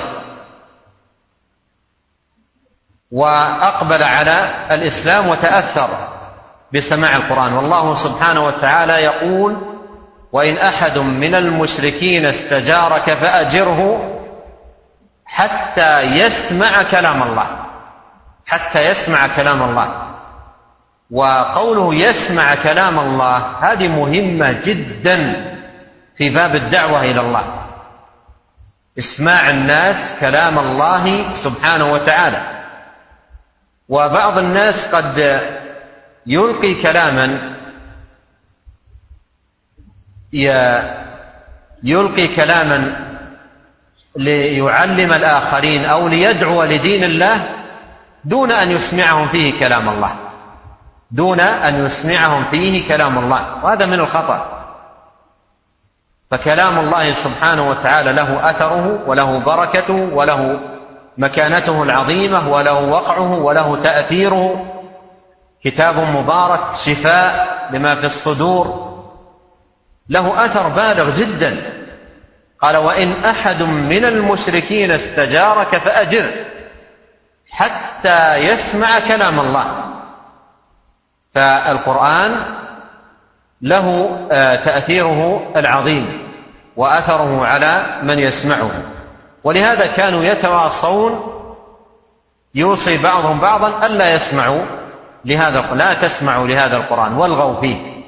وأقبل على الإسلام وتأثر بسماع القرآن. والله سبحانه وتعالى يقول: وإن أحد من المشركين استجارك فأجره حتى يسمع كلام الله، حتى يسمع كلام الله. وقوله يسمع كلام الله هذه مهمة جدا في باب الدعوة إلى الله، اسماع الناس كلام الله سبحانه وتعالى. وبعض الناس قد يلقي كلاما يلقي كلاما ليعلم الآخرين أو ليدعو لدين الله دون أن يسمعهم فيه كلام الله، دون أن يسمعهم فيه كلام الله، وهذا من الخطأ. فكلام الله سبحانه وتعالى له أثره وله بركته وله مكانته العظيمة وله وقعه وله تأثيره. كتاب مبارك شفاء لما في الصدور، له أثر بالغ جدا. قال: وإن أحد من المشركين استجارك فأجره حتى يسمع كلام الله. فالقرآن له تأثيره العظيم وأثره على من يسمعه، ولهذا كانوا يتواصون، يوصي بعضهم بعضا ألا يسمعوا لهذا، لا تسمعوا لهذا القرآن والغوا فيه.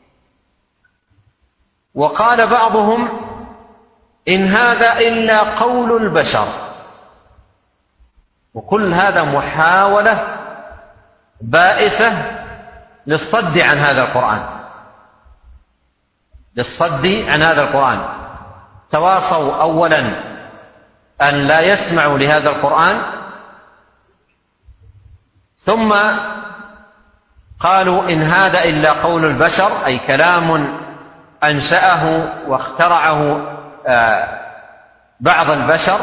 وقال بعضهم: إن هذا إلا قول البشر. وكل هذا محاولة بائسة للصد عن هذا القرآن، للصد عن هذا القرآن. تواصوا أولا أن لا يسمعوا لهذا القرآن، ثم قالوا إن هذا إلا قول البشر، أي كلام أنشأه واخترعه بعض البشر.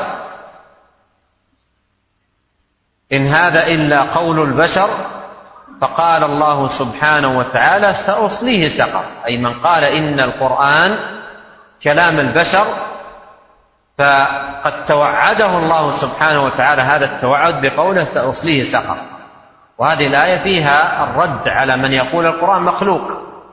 إن هذا إلا قول البشر. فقال الله سبحانه وتعالى: سأصليه سقر. أي من قال إن القرآن كلام البشر فقد توعده الله سبحانه وتعالى هذا التوعد بقوله سأصليه سقر. وهذه الآية فيها الرد على من يقول القرآن مخلوق،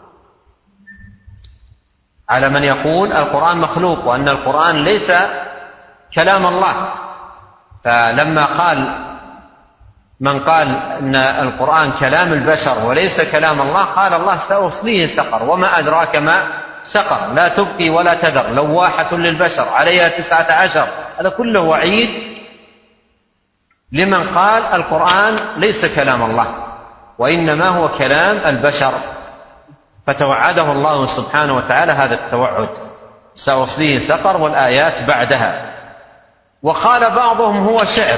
على من يقول القرآن مخلوق وأن القرآن ليس كلام الله. فلما قال من قال أن القرآن كلام البشر وليس كلام الله، قال الله سأصليه سقر وما أدراك ما سقر لا تبقي ولا تذر لواحة للبشر عليها تسعة عشر. هذا كله وعيد لمن قال القرآن ليس كلام الله وإنما هو كلام البشر. فتوعده الله سبحانه وتعالى هذا التوعد سأصليه سقر والآيات بعدها. وقال بعضهم هو شعر،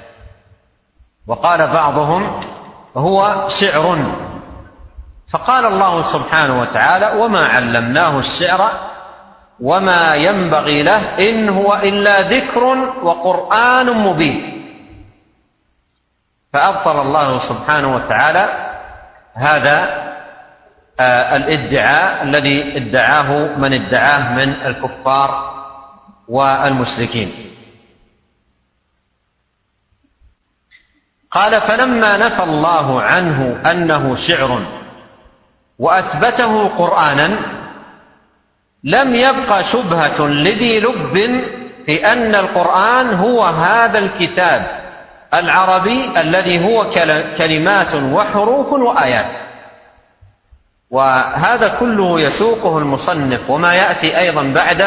وقال بعضهم هو شعر. فقال الله سبحانه وتعالى وما علمناه الشعر وما ينبغي له إن هو إلا ذكر وقرآن مبين. فأبطل الله سبحانه وتعالى هذا الادعاء الذي ادعاه من ادعاه من الكفار والمشركين. قال فلما نفى الله عنه أنه شعر وأثبته قرآنا لم يبق شبهة لذي لب في أن القرآن هو هذا الكتاب العربي الذي هو كلمات وحروف وآيات. وهذا كله يسوقه المصنف وما يأتي أيضا بعده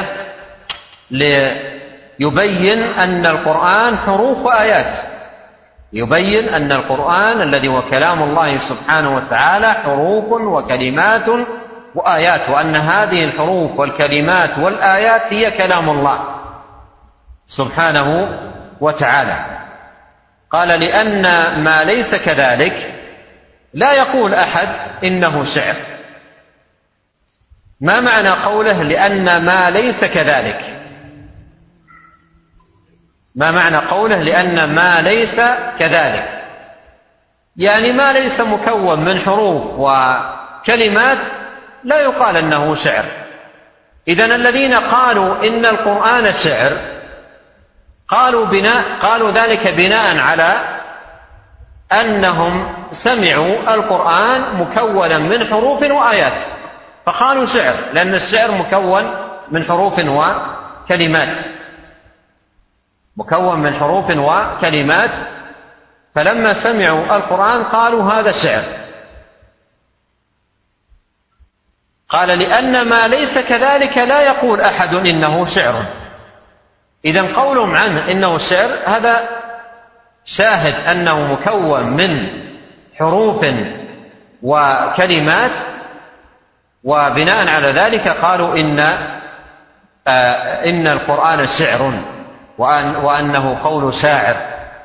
ليبين أن القرآن حروف وآيات، يبين أن القرآن الذي هو كلام الله سبحانه وتعالى حروف وكلمات وآيات، وأن هذه الحروف والكلمات والآيات هي كلام الله سبحانه وتعالى. قال لأن ما ليس كذلك لا يقول أحد إنه شعر. ما معنى قوله لأن ما ليس كذلك؟ ما معنى قوله لأن ما ليس كذلك؟ يعني ما ليس مكون من حروف وكلمات لا يقال أنه شعر. إذن الذين قالوا إن القرآن شعر قالوا بناء قالوا ذلك بناء على أنهم سمعوا القرآن مكونا من حروف وآيات فقالوا شعر، لأن الشعر مكون من حروف وكلمات، مكون من حروف وكلمات. فلما سمعوا القرآن قالوا هذا شعر. قال لأن ما ليس كذلك لا يقول أحد إنه شعر. إذن قولهم عنه إنه شعر هذا شاهد أنه مكون من حروف وكلمات، وبناء على ذلك قالوا إن آه إن القرآن شعر وأن وأنه قول شاعر.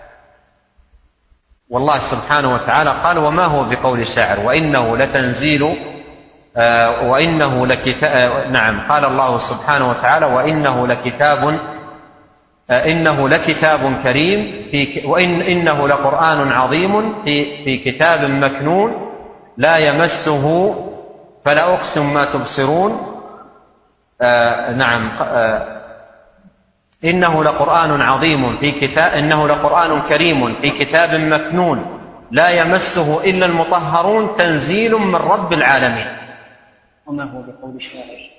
والله سبحانه وتعالى قال وما هو بقول شاعر وإنه لتنزيل آه وإنه لكتاب. نعم، قال الله سبحانه وتعالى وإنه لكتاب آه إنه لكتاب كريم في وإن إنه لقرآن عظيم في في كتاب مكنون لا يمسه فلا أقسم ما تبصرون. آه نعم آه إنه لقرآن عظيم في كتاب إنه لقرآن كريم في كتاب مكنون لا يمسه إلا المطهرون تنزيل من رب العالمين. وما هو بقول شاعر.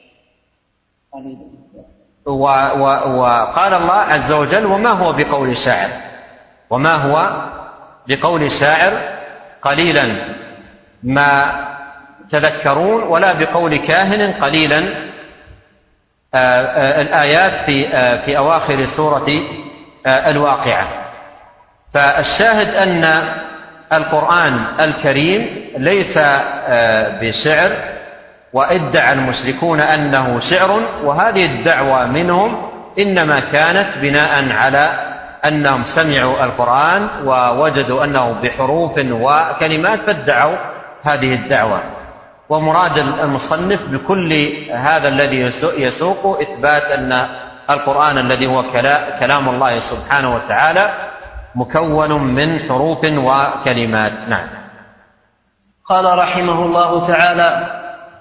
وقال الله عز وجل وما هو بقول شاعر، وما هو بقول شاعر قليلا ما تذكرون ولا بقول كاهن قليلا. آآ آآ الآيات في في أواخر سورة الواقعة. فالشاهد أن القرآن الكريم ليس بشعر، وادعى المشركون أنه شعر، وهذه الدعوة منهم إنما كانت بناء على أنهم سمعوا القرآن ووجدوا أنه بحروف وكلمات فادعوا هذه الدعوة. ومراد المصنف بكل هذا الذي يسوق إثبات أن القرآن الذي هو كلام الله سبحانه وتعالى مكون من حروف وكلمات. نعم. قال رحمه الله تعالى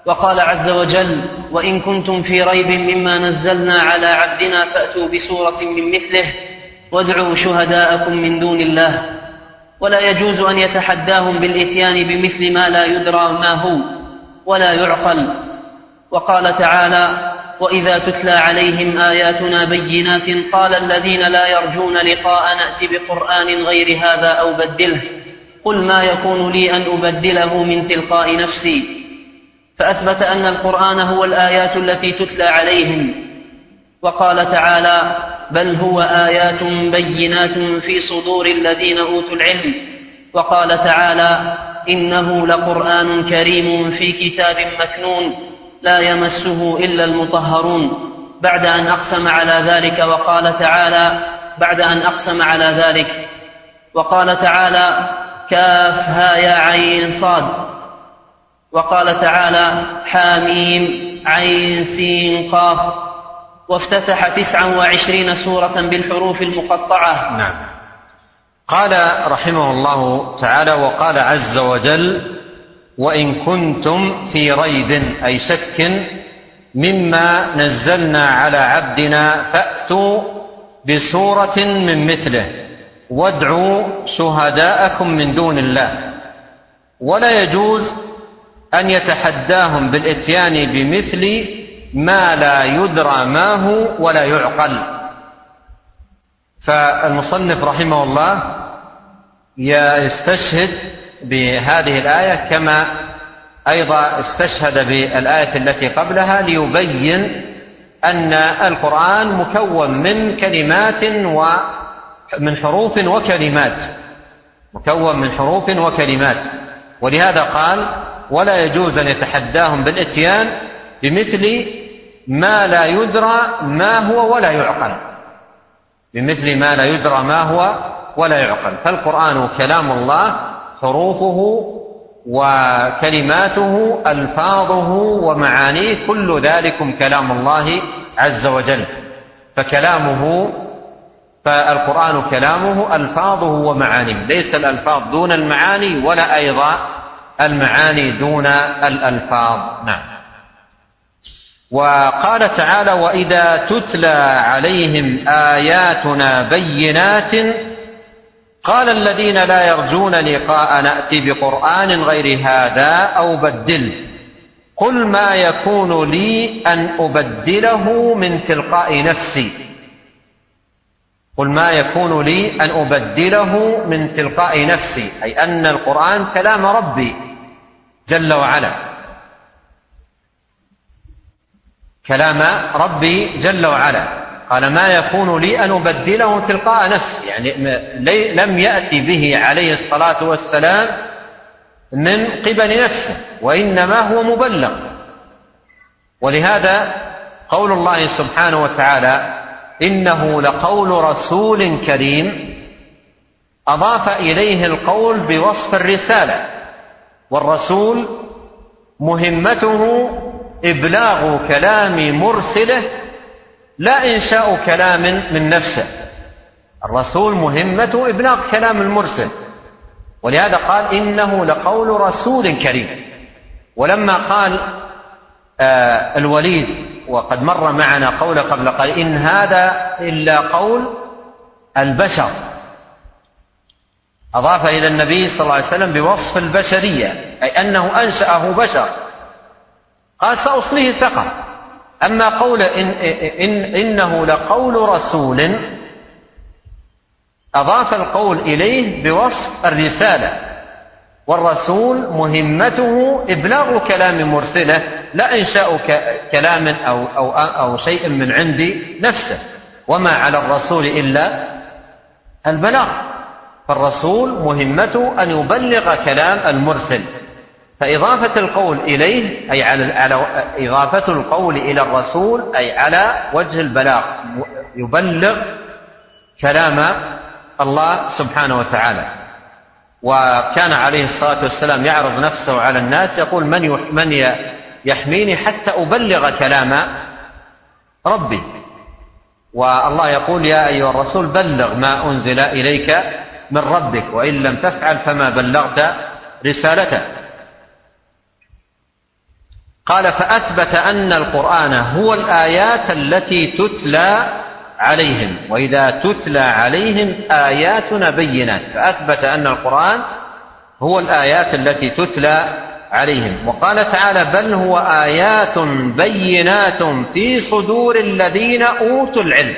وقال عز وجل: وإن كنتم في ريب مما نزلنا على عبدنا فأتوا بسورة من مثله وادعوا شهداءكم من دون الله. ولا يجوز أن يتحداهم بالإتيان بمثل ما لا يدرى ما هو ولا يعقل. وقال تعالى: وإذا تتلى عليهم آياتنا بينات قال الذين لا يرجون لقاء نأت بقرآن غير هذا أو بدله قل ما يكون لي أن أبدله من تلقاء نفسي. فأثبت أن القرآن هو الآيات التي تتلى عليهم. وقال تعالى: بل هو آيات بينات في صدور الذين أوتوا العلم. وقال تعالى: إنه لقرآن كريم في كتاب مكنون لا يمسه إلا المطهرون. بعد أن أقسم على ذلك وقال تعالى بعد أن أقسم على ذلك وقال تعالى: كافها يا عين صاد. وقال تعالى: حاميم عين سين قاف. وافتتح تسعا وعشرين سورة بالحروف المقطعة. نعم. قال رحمه الله تعالى: وقال عز وجل: وإن كنتم في ريب أي شك مما نزلنا على عبدنا فأتوا بسورة من مثله وادعوا شهداءكم من دون الله. ولا يجوز أن يتحداهم بالإتيان بمثل ما لا يدرى ما هو ولا يعقل. فالمصنف رحمه الله يستشهد بهذه الآية كما أيضا استشهد بالآية التي قبلها ليبين أن القرآن مكون من كلمات ومن حروف وكلمات مكون من حروف وكلمات ولهذا قال: ولا يجوز أن يتحداهم بالإتيان بمثل ما لا يدرى ما هو ولا يعقل بمثل ما لا يدرى ما هو ولا يعقل. فالقرآن كلام الله، حروفه وكلماته ألفاظه ومعانيه كل ذلكم كلام الله عز وجل. فكلامه فالقرآن كلامه ألفاظه ومعانيه، ليس الألفاظ دون المعاني ولا أيضا المعاني دون الألفاظ. نعم. وقال تعالى: وإذا تتلى عليهم آياتنا بينات قال الذين لا يرجون لقاء نأتي بقرآن غير هذا أو بدله قل ما يكون لي أن أبدله من تلقاء نفسي قل ما يكون لي أن أبدله من تلقاء نفسي أي أن القرآن كلام ربي جل وعلا، كلام ربي جل وعلا. قال: ما يكون لي أن أبدله تلقاء نفسي، يعني لم يأتي به عليه الصلاة والسلام من قبل نفسه وإنما هو مبلغ. ولهذا قول الله سبحانه وتعالى: إنه لقول رسول كريم، أضاف إليه القول بوصف الرسالة، والرسول مهمته إبلاغ كلام مرسله لا إنشاء كلام من نفسه. الرسول مهمته إبلاغ كلام المرسل، ولهذا قال: إنه لقول رسول كريم. ولما قال آه الوليد، وقد مر معنا قول قبل قال: إن هذا إلا قول البشر، أضاف إلى النبي صلى الله عليه وسلم بوصف البشرية، أي أنه أنشأه بشر. قال: سأصليه سقر. أما قول إن إن إنه لقول رسول، أضاف القول إليه بوصف الرسالة، والرسول مهمته إبلاغ كلام مرسله لا إنشاء كلام أو, أو, أو شيء من عند نفسه. وما على الرسول إلا البلاغ، فالرسول مهمته أن يبلغ كلام المرسل. فإضافة القول إليه أي على إضافة القول إلى الرسول أي على وجه البلاغ، يبلغ كلام الله سبحانه وتعالى. وكان عليه الصلاة والسلام يعرض نفسه على الناس يقول: من من يحميني حتى أبلغ كلام ربي. والله يقول: يا أيها الرسول بلغ ما أنزل إليك من ربك وإن لم تفعل فما بلغت رسالته. قال فأثبت أن القرآن هو الآيات التي تتلى عليهم، وإذا تتلى عليهم آياتنا بينات، فأثبت أن القرآن هو الآيات التي تتلى عليهم. وقال تعالى بل هو آيات بينات في صدور الذين أوتوا العلم.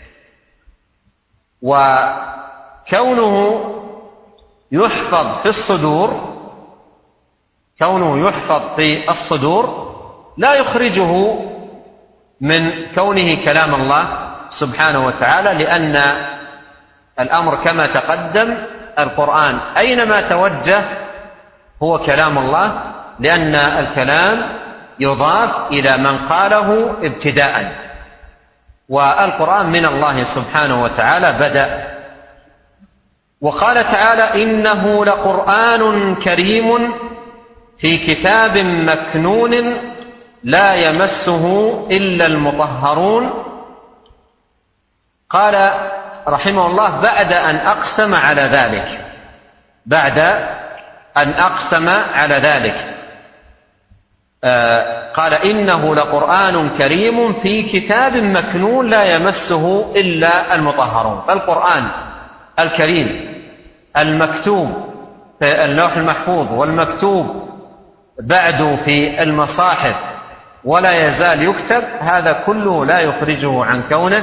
وكونه يحفظ في الصدور كونه يحفظ في الصدور لا يخرجه من كونه كلام الله سبحانه وتعالى، لأن الأمر كما تقدم القرآن أينما توجه هو كلام الله، لأن الكلام يضاف إلى من قاله ابتداء، والقرآن من الله سبحانه وتعالى بدأ. وقال تعالى إنه لقرآن كريم في كتاب مكنون لا يمسه إلا المطهرون. قال رحمه الله بعد أن أقسم على ذلك بعد أن أقسم على ذلك آه قال إنه لقرآن كريم في كتاب مكنون لا يمسه إلا المطهرون. فالقرآن الكريم المكتوب في اللوح المحفوظ والمكتوب بعد في المصاحف ولا يزال يكتب، هذا كله لا يخرجه عن كونه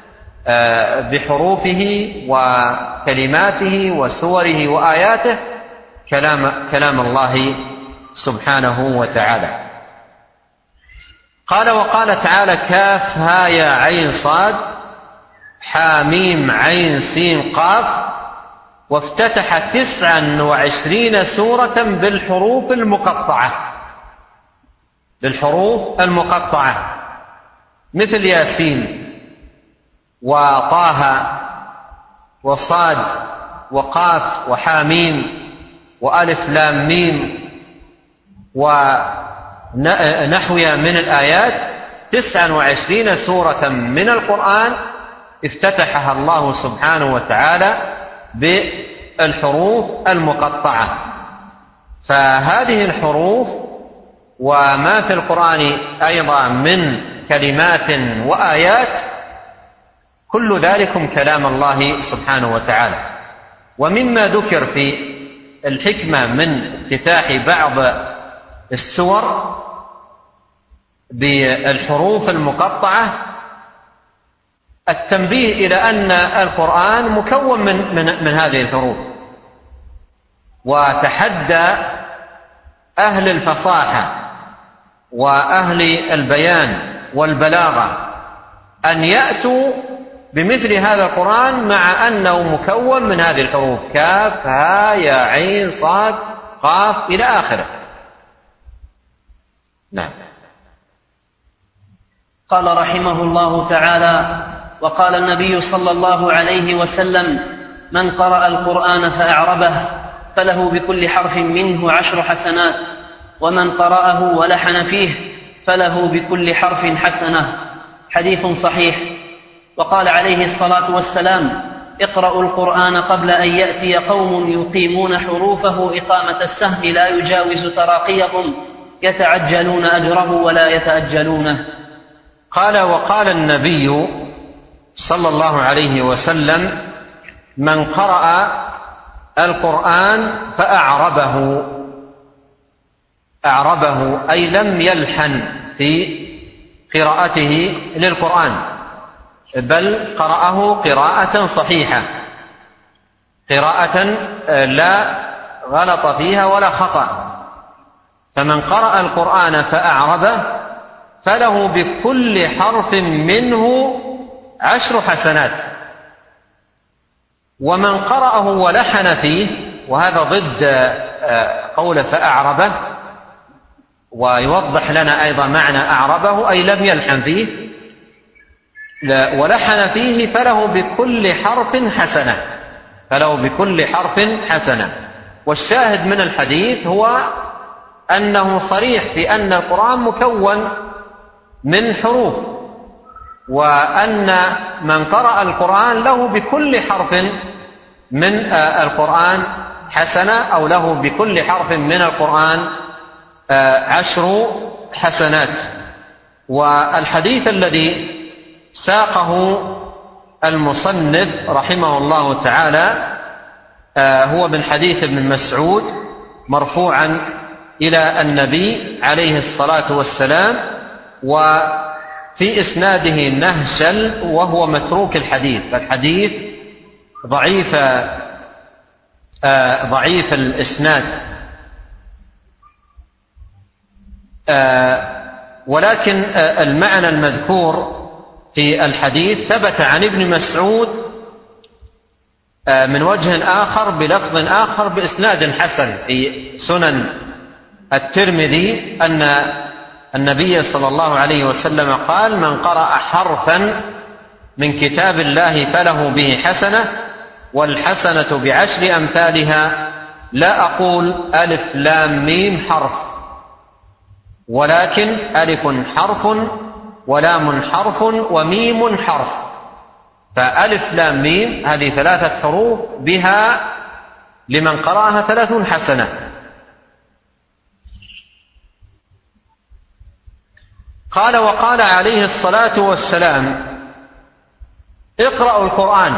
بحروفه وكلماته وسوره وآياته كلام, كلام الله سبحانه وتعالى. قال وقال تعالى كاف ها يا عين صاد حاميم عين سين قاف. وافتتح تسعا وعشرين سورة بالحروف المقطعة بالحروف المقطعة مثل ياسين وطه وصاد وقاف وحاميم وألف لام ميم ونحوها من الآيات. تسعا وعشرين سورة من القرآن افتتحها الله سبحانه وتعالى بالحروف المقطعة. فهذه الحروف وما في القرآن أيضا من كلمات وآيات كل ذلكم كلام الله سبحانه وتعالى. ومما ذكر في الحكمة من افتتاح بعض السور بالحروف المقطعة التنبيه إلى أن القرآن مكون من, من, من هذه الحروف، وتحدى أهل الفصاحة وأهل البيان والبلاغة أن يأتوا بمثل هذا القرآن مع أنه مكون من هذه الحروف كاف ها يا عين صاد قاف إلى آخره. نعم. قال رحمه الله تعالى وقال النبي صلى الله عليه وسلم من قرأ القرآن فأعربه فله بكل حرف منه عشر حسنات ومن قرأه ولحن فيه فله بكل حرف حسنة. حديث صحيح. وقال عليه الصلاة والسلام اقرأوا القرآن قبل أن يأتي قوم يقيمون حروفه إقامة السهم لا يجاوز تراقيهم يتعجلون أجره ولا يتأجلونه. قال وقال النبي صلى الله عليه وسلم من قرأ القرآن فأعربه أعربه أي لم يلحن في قراءته للقرآن بل قرأه قراءة صحيحة قراءة لا غلط فيها ولا خطأ. فمن قرأ القرآن فأعربه فله بكل حرف منه عشر حسنات ومن قرأه ولحن فيه، وهذا ضد قول فأعربه، ويوضح لنا أيضا معنى أعربه أي لم يلحن فيه ولحن فيه فله بكل حرف حسنة فله بكل حرف حسنة. والشاهد من الحديث هو أنه صريح في أن القرآن مكون من حروف، وأن من قرأ القرآن له بكل حرف من القرآن حسنة أو له بكل حرف من القرآن عشر حسنات. والحديث الذي ساقه المصنف رحمه الله تعالى هو من حديث ابن مسعود مرفوعا إلى النبي عليه الصلاة والسلام، وفي إسناده نهشل وهو متروك الحديث، فالحديث ضعيف ضعيف الإسناد، ولكن المعنى المذكور في الحديث ثبت عن ابن مسعود من وجه آخر بلفظ آخر بإسناد حسن في سنن الترمذي أن النبي صلى الله عليه وسلم قال: من قرأ حرفا من كتاب الله فله به حسنة، والحسنة بعشر أمثالها، لا أقول ألف لام ميم حرف، ولكن ألف حرف ولام حرف وميم حرف، فألف لام ميم هذه ثلاثة حروف بها لمن قرأها ثلاثون حسنة. قال: وقال عليه الصلاة والسلام: اقرأوا القرآن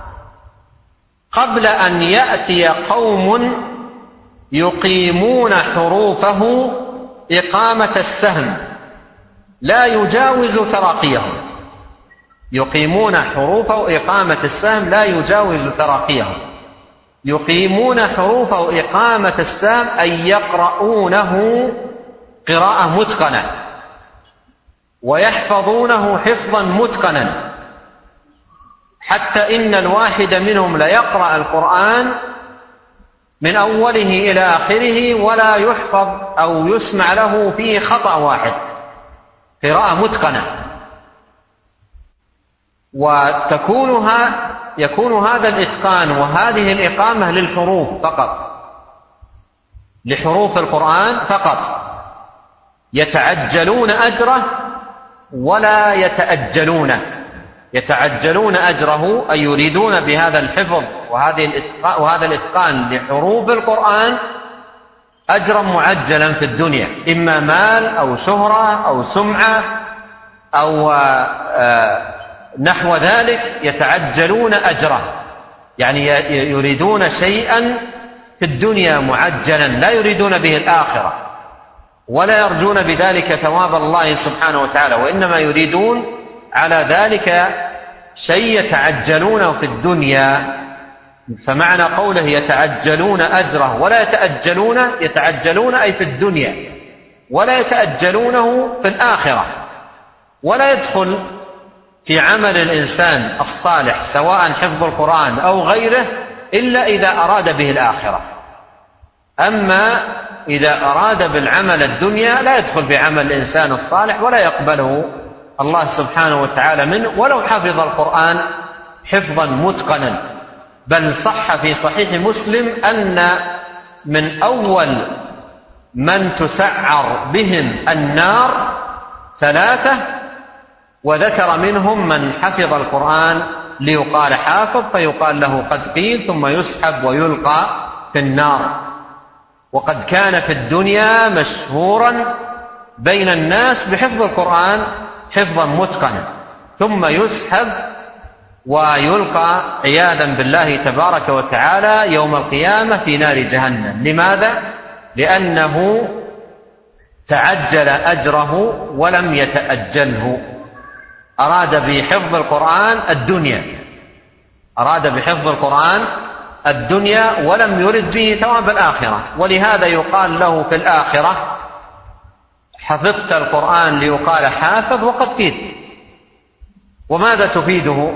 قبل أن يأتي قوم يقيمون حروفه إقامة السهم لا يجاوز تراقيهم. يقيمون حروفه إقامة السهم لا يجاوز تراقيهم. يقيمون حروفه إقامة السهم أي يقرؤونه قراءة متقنة ويحفظونه حفظا متقنا، حتى إن الواحد منهم ليقرأ القرآن من أوله إلى آخره ولا يحفظ أو يسمع له فيه خطأ واحد، قراءة متقنة. وتكونها يكون هذا الإتقان وهذه الإقامة للحروف فقط، لحروف القرآن فقط، يتعجلون أجره ولا يتأجلونه. يتعجلون أجره أي يريدون بهذا الحفظ وهذا الإتقان لحروف القرآن أجرا معجلا في الدنيا، إما مال أو شهرة أو سمعة أو نحو ذلك. يتعجلون أجره يعني يريدون شيئا في الدنيا معجلا، لا يريدون به الآخرة ولا يرجون بذلك ثواب الله سبحانه وتعالى، وإنما يريدون على ذلك شيء يتعجلونه في الدنيا. فمعنى قوله يتعجلون أجره ولا يتأجلون، يتعجلون أي في الدنيا، ولا يتأجلونه في الآخرة. ولا يدخل في عمل الإنسان الصالح سواء حفظ القرآن أو غيره إلا إذا أراد به الآخرة. أما إذا أراد بالعمل الدنيا لا يدخل في عمل الإنسان الصالح ولا يقبله الله سبحانه وتعالى منه ولو حفظ القرآن حفظا متقنا. بل صح في صحيح مسلم أن من أول من تسعر بهم النار ثلاثة، وذكر منهم من حفظ القرآن ليقال حافظ فيقال له قد قيل، ثم يسحب ويلقى في النار. وقد كان في الدنيا مشهورا بين الناس بحفظ القرآن حفظا متقنا، ثم يسحب ويلقى عياذا بالله تبارك وتعالى يوم القيامة في نار جهنم. لماذا؟ لأنه تعجل أجره ولم يتأجله. أراد بحفظ القرآن الدنيا، أراد بحفظ القرآن الدنيا ولم يرد به ثواب الآخرة، ولهذا يقال له في الآخرة حفظت القرآن ليقال حافظ وقد قيل. وماذا تفيده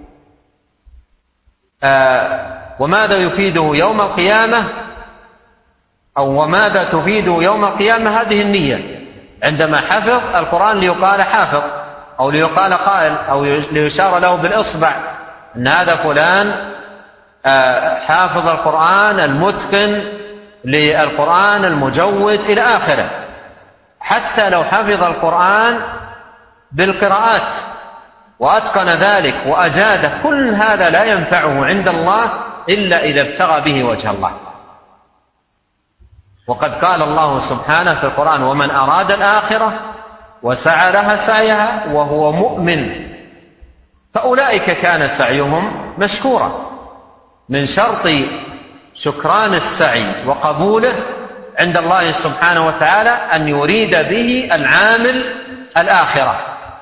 آه وماذا يفيده يوم القيامة أو وماذا تفيده يوم القيامة؟ هذه النية عندما حفظ القرآن ليقال حافظ أو ليقال قائل أو ليشار له بالإصبع أن هذا فلان آه حافظ القرآن المتقن للقرآن المجود إلى آخره. حتى لو حفظ القرآن بالقراءات وأتقن ذلك وأجاده، كل هذا لا ينفعه عند الله إلا إذا ابتغى به وجه الله. وقد قال الله سبحانه في القرآن: ومن أراد الآخرة وسعى لها سعيها وهو مؤمن فأولئك كان سعيهم مشكورا. من شرط شكران السعي وقبوله عند الله سبحانه وتعالى أن يريد به العامل الآخرة.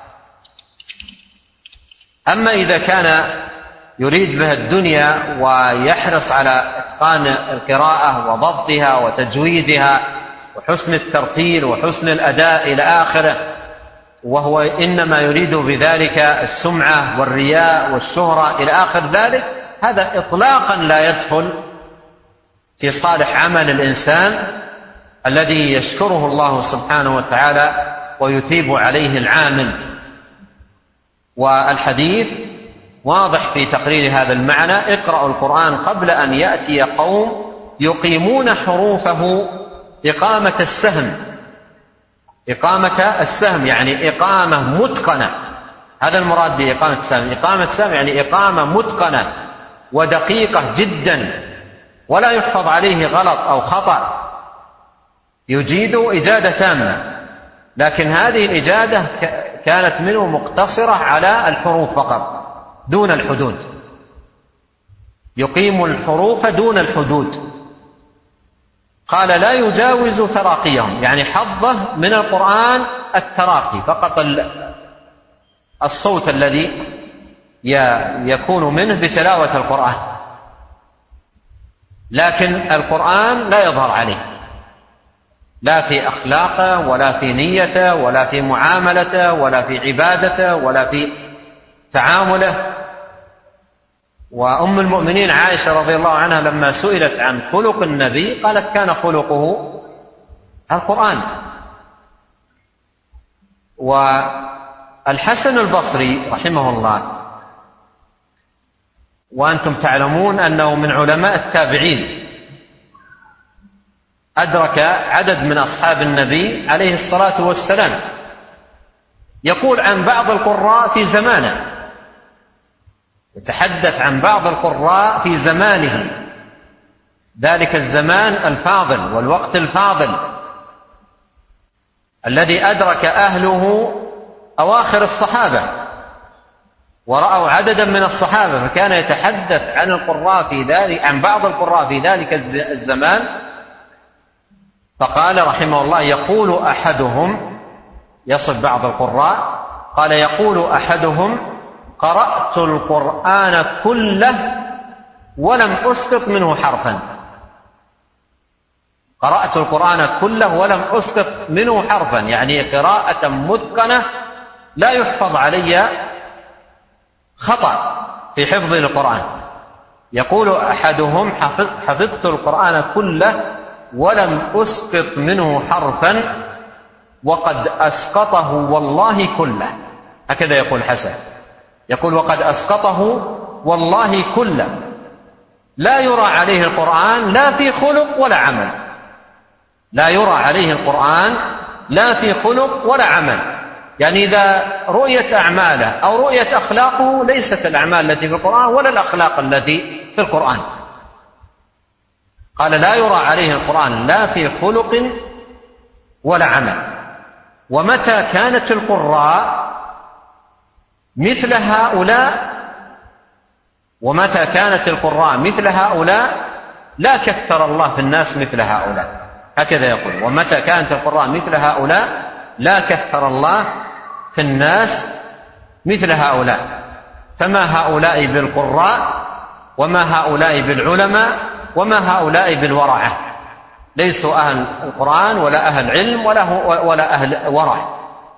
أما إذا كان يريد بها الدنيا ويحرص على إتقان القراءة وضبطها وتجويدها وحسن الترتيل وحسن الأداء إلى آخره، وهو إنما يريد بذلك السمعة والرياء والشهرة إلى آخر ذلك، هذا إطلاقا لا يدخل في صالح عمل الإنسان الذي يشكره الله سبحانه وتعالى ويثيب عليه العامل. والحديث واضح في تقرير هذا المعنى: اقرأوا القرآن قبل أن يأتي قوم يقيمون حروفه إقامة السهم. إقامة السهم يعني إقامة متقنة، هذا المراد بإقامة السهم. إقامة السهم يعني إقامة متقنة ودقيقة جدا، ولا يحفظ عليه غلط أو خطأ، يجيد إجادة تامة، لكن هذه الإجادة كانت منه مقتصرة على الحروف فقط دون الحدود، يقيم الحروف دون الحدود. قال: لا يجاوز تراقيهم، يعني حظه من القرآن التراقي فقط، الصوت الذي يكون منه بتلاوة القرآن، لكن القرآن لا يظهر عليه، لا في أخلاقه ولا في نيته ولا في معاملته ولا في عبادته ولا في تعامله. وأم المؤمنين عائشة رضي الله عنها لما سئلت عن خلق النبي قالت: كان خلقه القرآن. والحسن البصري رحمه الله، وأنتم تعلمون أنه من علماء التابعين، أدرك عدد من أصحاب النبي عليه الصلاة والسلام، يقول عن بعض القراء في زمانه، يتحدث عن بعض القراء في زمانه، ذلك الزمان الفاضل والوقت الفاضل الذي أدرك أهله أواخر الصحابة ورأوا عددا من الصحابة، فكان يتحدث عن القراء في ذلك، عن بعض القراء في ذلك الزمان، فقال رحمه الله: يقول أحدهم، يصف بعض القراء، قال: يقول أحدهم: قرأت القرآن كله ولم أسقط منه حرفا. قرأت القرآن كله ولم أسقط منه حرفا، يعني قراءة متقنة لا يحفظ علي خطأ في حفظ القرآن. يقول أحدهم: حفظت القرآن كله ولم أسقط منه حرفا وقد أسقطه والله كله. هكذا يقول حسن، يقول: وقد أسقطه والله كله، لا يرى عليه القرآن لا في خلق ولا عمل، لا يرى عليه القرآن لا في خلق ولا عمل، يعني إذا رؤيت أعماله أو رؤيت أخلاقه ليست الأعمال التي في القرآن ولا الأخلاق التي في القرآن. قال: لا يرى عليه القرآن لا في خلق ولا عمل. ومتى كانت القراء مثل هؤلاء ومتى كانت القراء مثل هؤلاء لا كثر الله في الناس مثل هؤلاء. هكذا يقول: ومتى كانت القراء مثل هؤلاء لا كثر الله في الناس مثل هؤلاء. فما هؤلاء بالقراء وما هؤلاء بالعلماء وما هؤلاء بالورعة، ليسوا أهل القرآن ولا أهل علم ولا, ولا أهل ورع.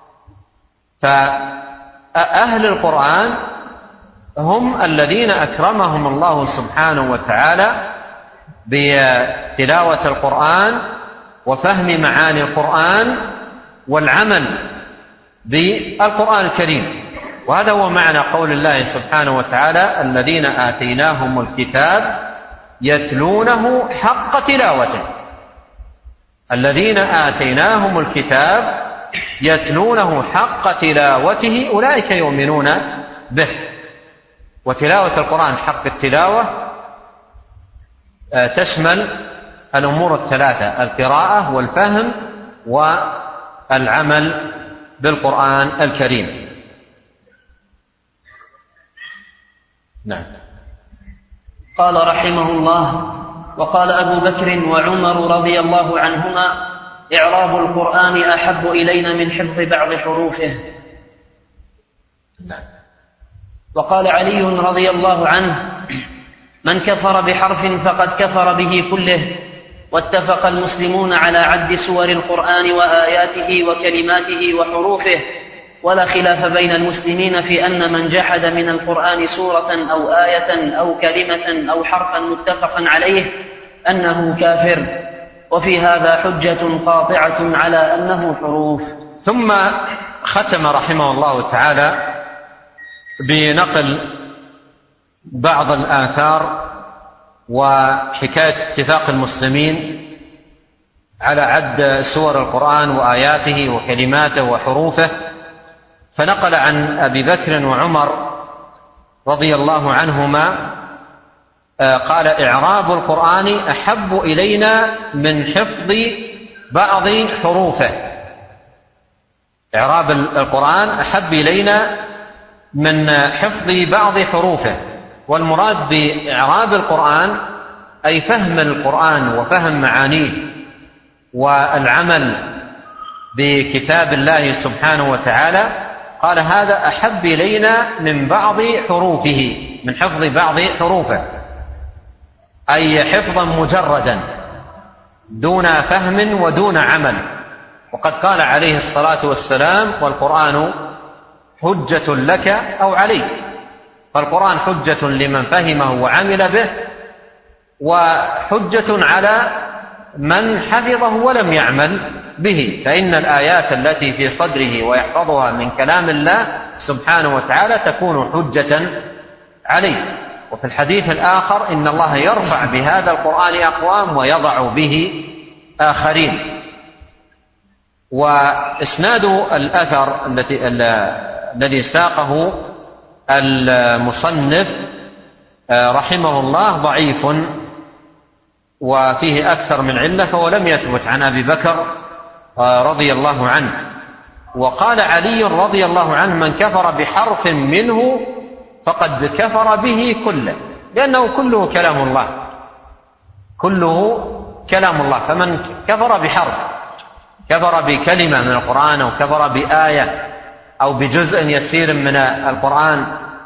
فأهل القرآن هم الذين أكرمهم الله سبحانه وتعالى بتلاوة القرآن وفهم معاني القرآن والعمل بالقرآن الكريم. وهذا هو معنى قول الله سبحانه وتعالى: الذين آتيناهم الكتاب يتلونه حق تلاوته. الذين آتيناهم الكتاب يتلونه حق تلاوته أولئك يؤمنون به. وتلاوة القرآن حق التلاوة تشمل الأمور الثلاثة: القراءة والفهم والعمل بالقرآن الكريم. نعم. قال رحمه الله: وقال أبو بكر وعمر رضي الله عنهما: إعراب القرآن أحب إلينا من حفظ بعض حروفه. نعم. وقال علي رضي الله عنه: من كفر بحرف فقد كفر به كله. واتفق المسلمون على عد سور القرآن وآياته وكلماته وحروفه، ولا خلاف بين المسلمين في أن من جحد من القرآن سورة أو آية أو كلمة أو حرفا متفقا عليه أنه كافر، وفي هذا حجة قاطعة على أنه حروف. ثم ختم رحمه الله تعالى بنقل بعض الآثار وحكاية اتفاق المسلمين على عد سور القرآن وآياته وكلماته وحروفه، فنقل عن أبي بكر وعمر رضي الله عنهما قال: إعراب القرآن أحب إلينا من حفظ بعض حروفه. إعراب القرآن أحب إلينا من حفظ بعض حروفه. والمراد بإعراب القرآن أي فهم القرآن وفهم معانيه والعمل بكتاب الله سبحانه وتعالى. قال: هذا أحب إلينا من بعض حروفه، من حفظ بعض حروفه، أي حفظا مجردا دون فهم ودون عمل. وقد قال عليه الصلاة والسلام: والقرآن حجة لك أو عليك. فالقرآن حجة لمن فهمه وعمل به، وحجة على من حفظه ولم يعمل به، فإن الآيات التي في صدره ويحفظها من كلام الله سبحانه وتعالى تكون حجة عليه. وفي الحديث الآخر: إن الله يرفع بهذا القرآن أقوام ويضع به آخرين. وإسناد الأثر الذي ساقه المصنف رحمه الله ضعيف وفيه أكثر من علة، فهو لم يثبت عن أبي بكر رضي الله عنه. وقال علي رضي الله عنه: من كفر بحرف منه فقد كفر به كله، لأنه كله كلام الله، كله كلام الله. فمن كفر بحرف، كفر بكلمة من القرآن أو كفر بآية أو بجزء يسير من القرآن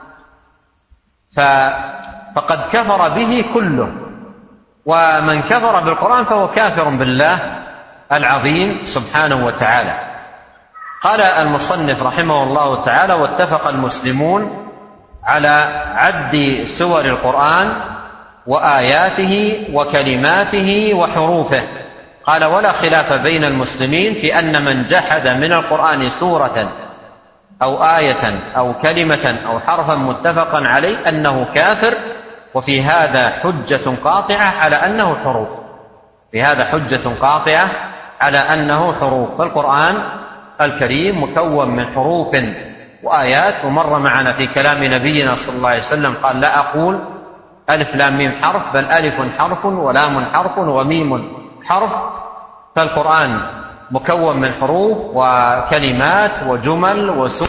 فقد كفر به كله. ومن كفر بالقرآن فهو كافر بالله العظيم سبحانه وتعالى. قال المصنف رحمه الله تعالى: واتفق المسلمون على عد سور القرآن وآياته وكلماته وحروفه. قال: ولا خلاف بين المسلمين في أن من جحد من القرآن سورة أو آية أو كلمة أو حرفا متفقا عليه أنه كافر، وفي هذا حجة قاطعة على أنه حروف. في هذا حجة قاطعة على أنه حروف. فالقرآن الكريم مكون من حروف وآيات. ومر معنا في كلام نبينا صلى الله عليه وسلم قال: لا أقول ألف لام ميم حرف، بل ألف حرف ولام حرف وميم حرف. فالقرآن مكون من حروف وكلمات وجمل وسور.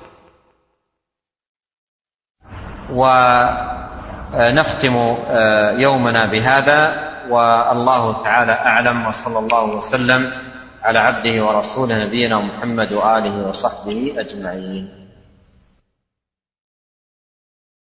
ونختم يومنا بهذا، والله تعالى أعلم، وصلى الله وسلم على عبده ورسوله نبينا محمد وآله وصحبه أجمعين.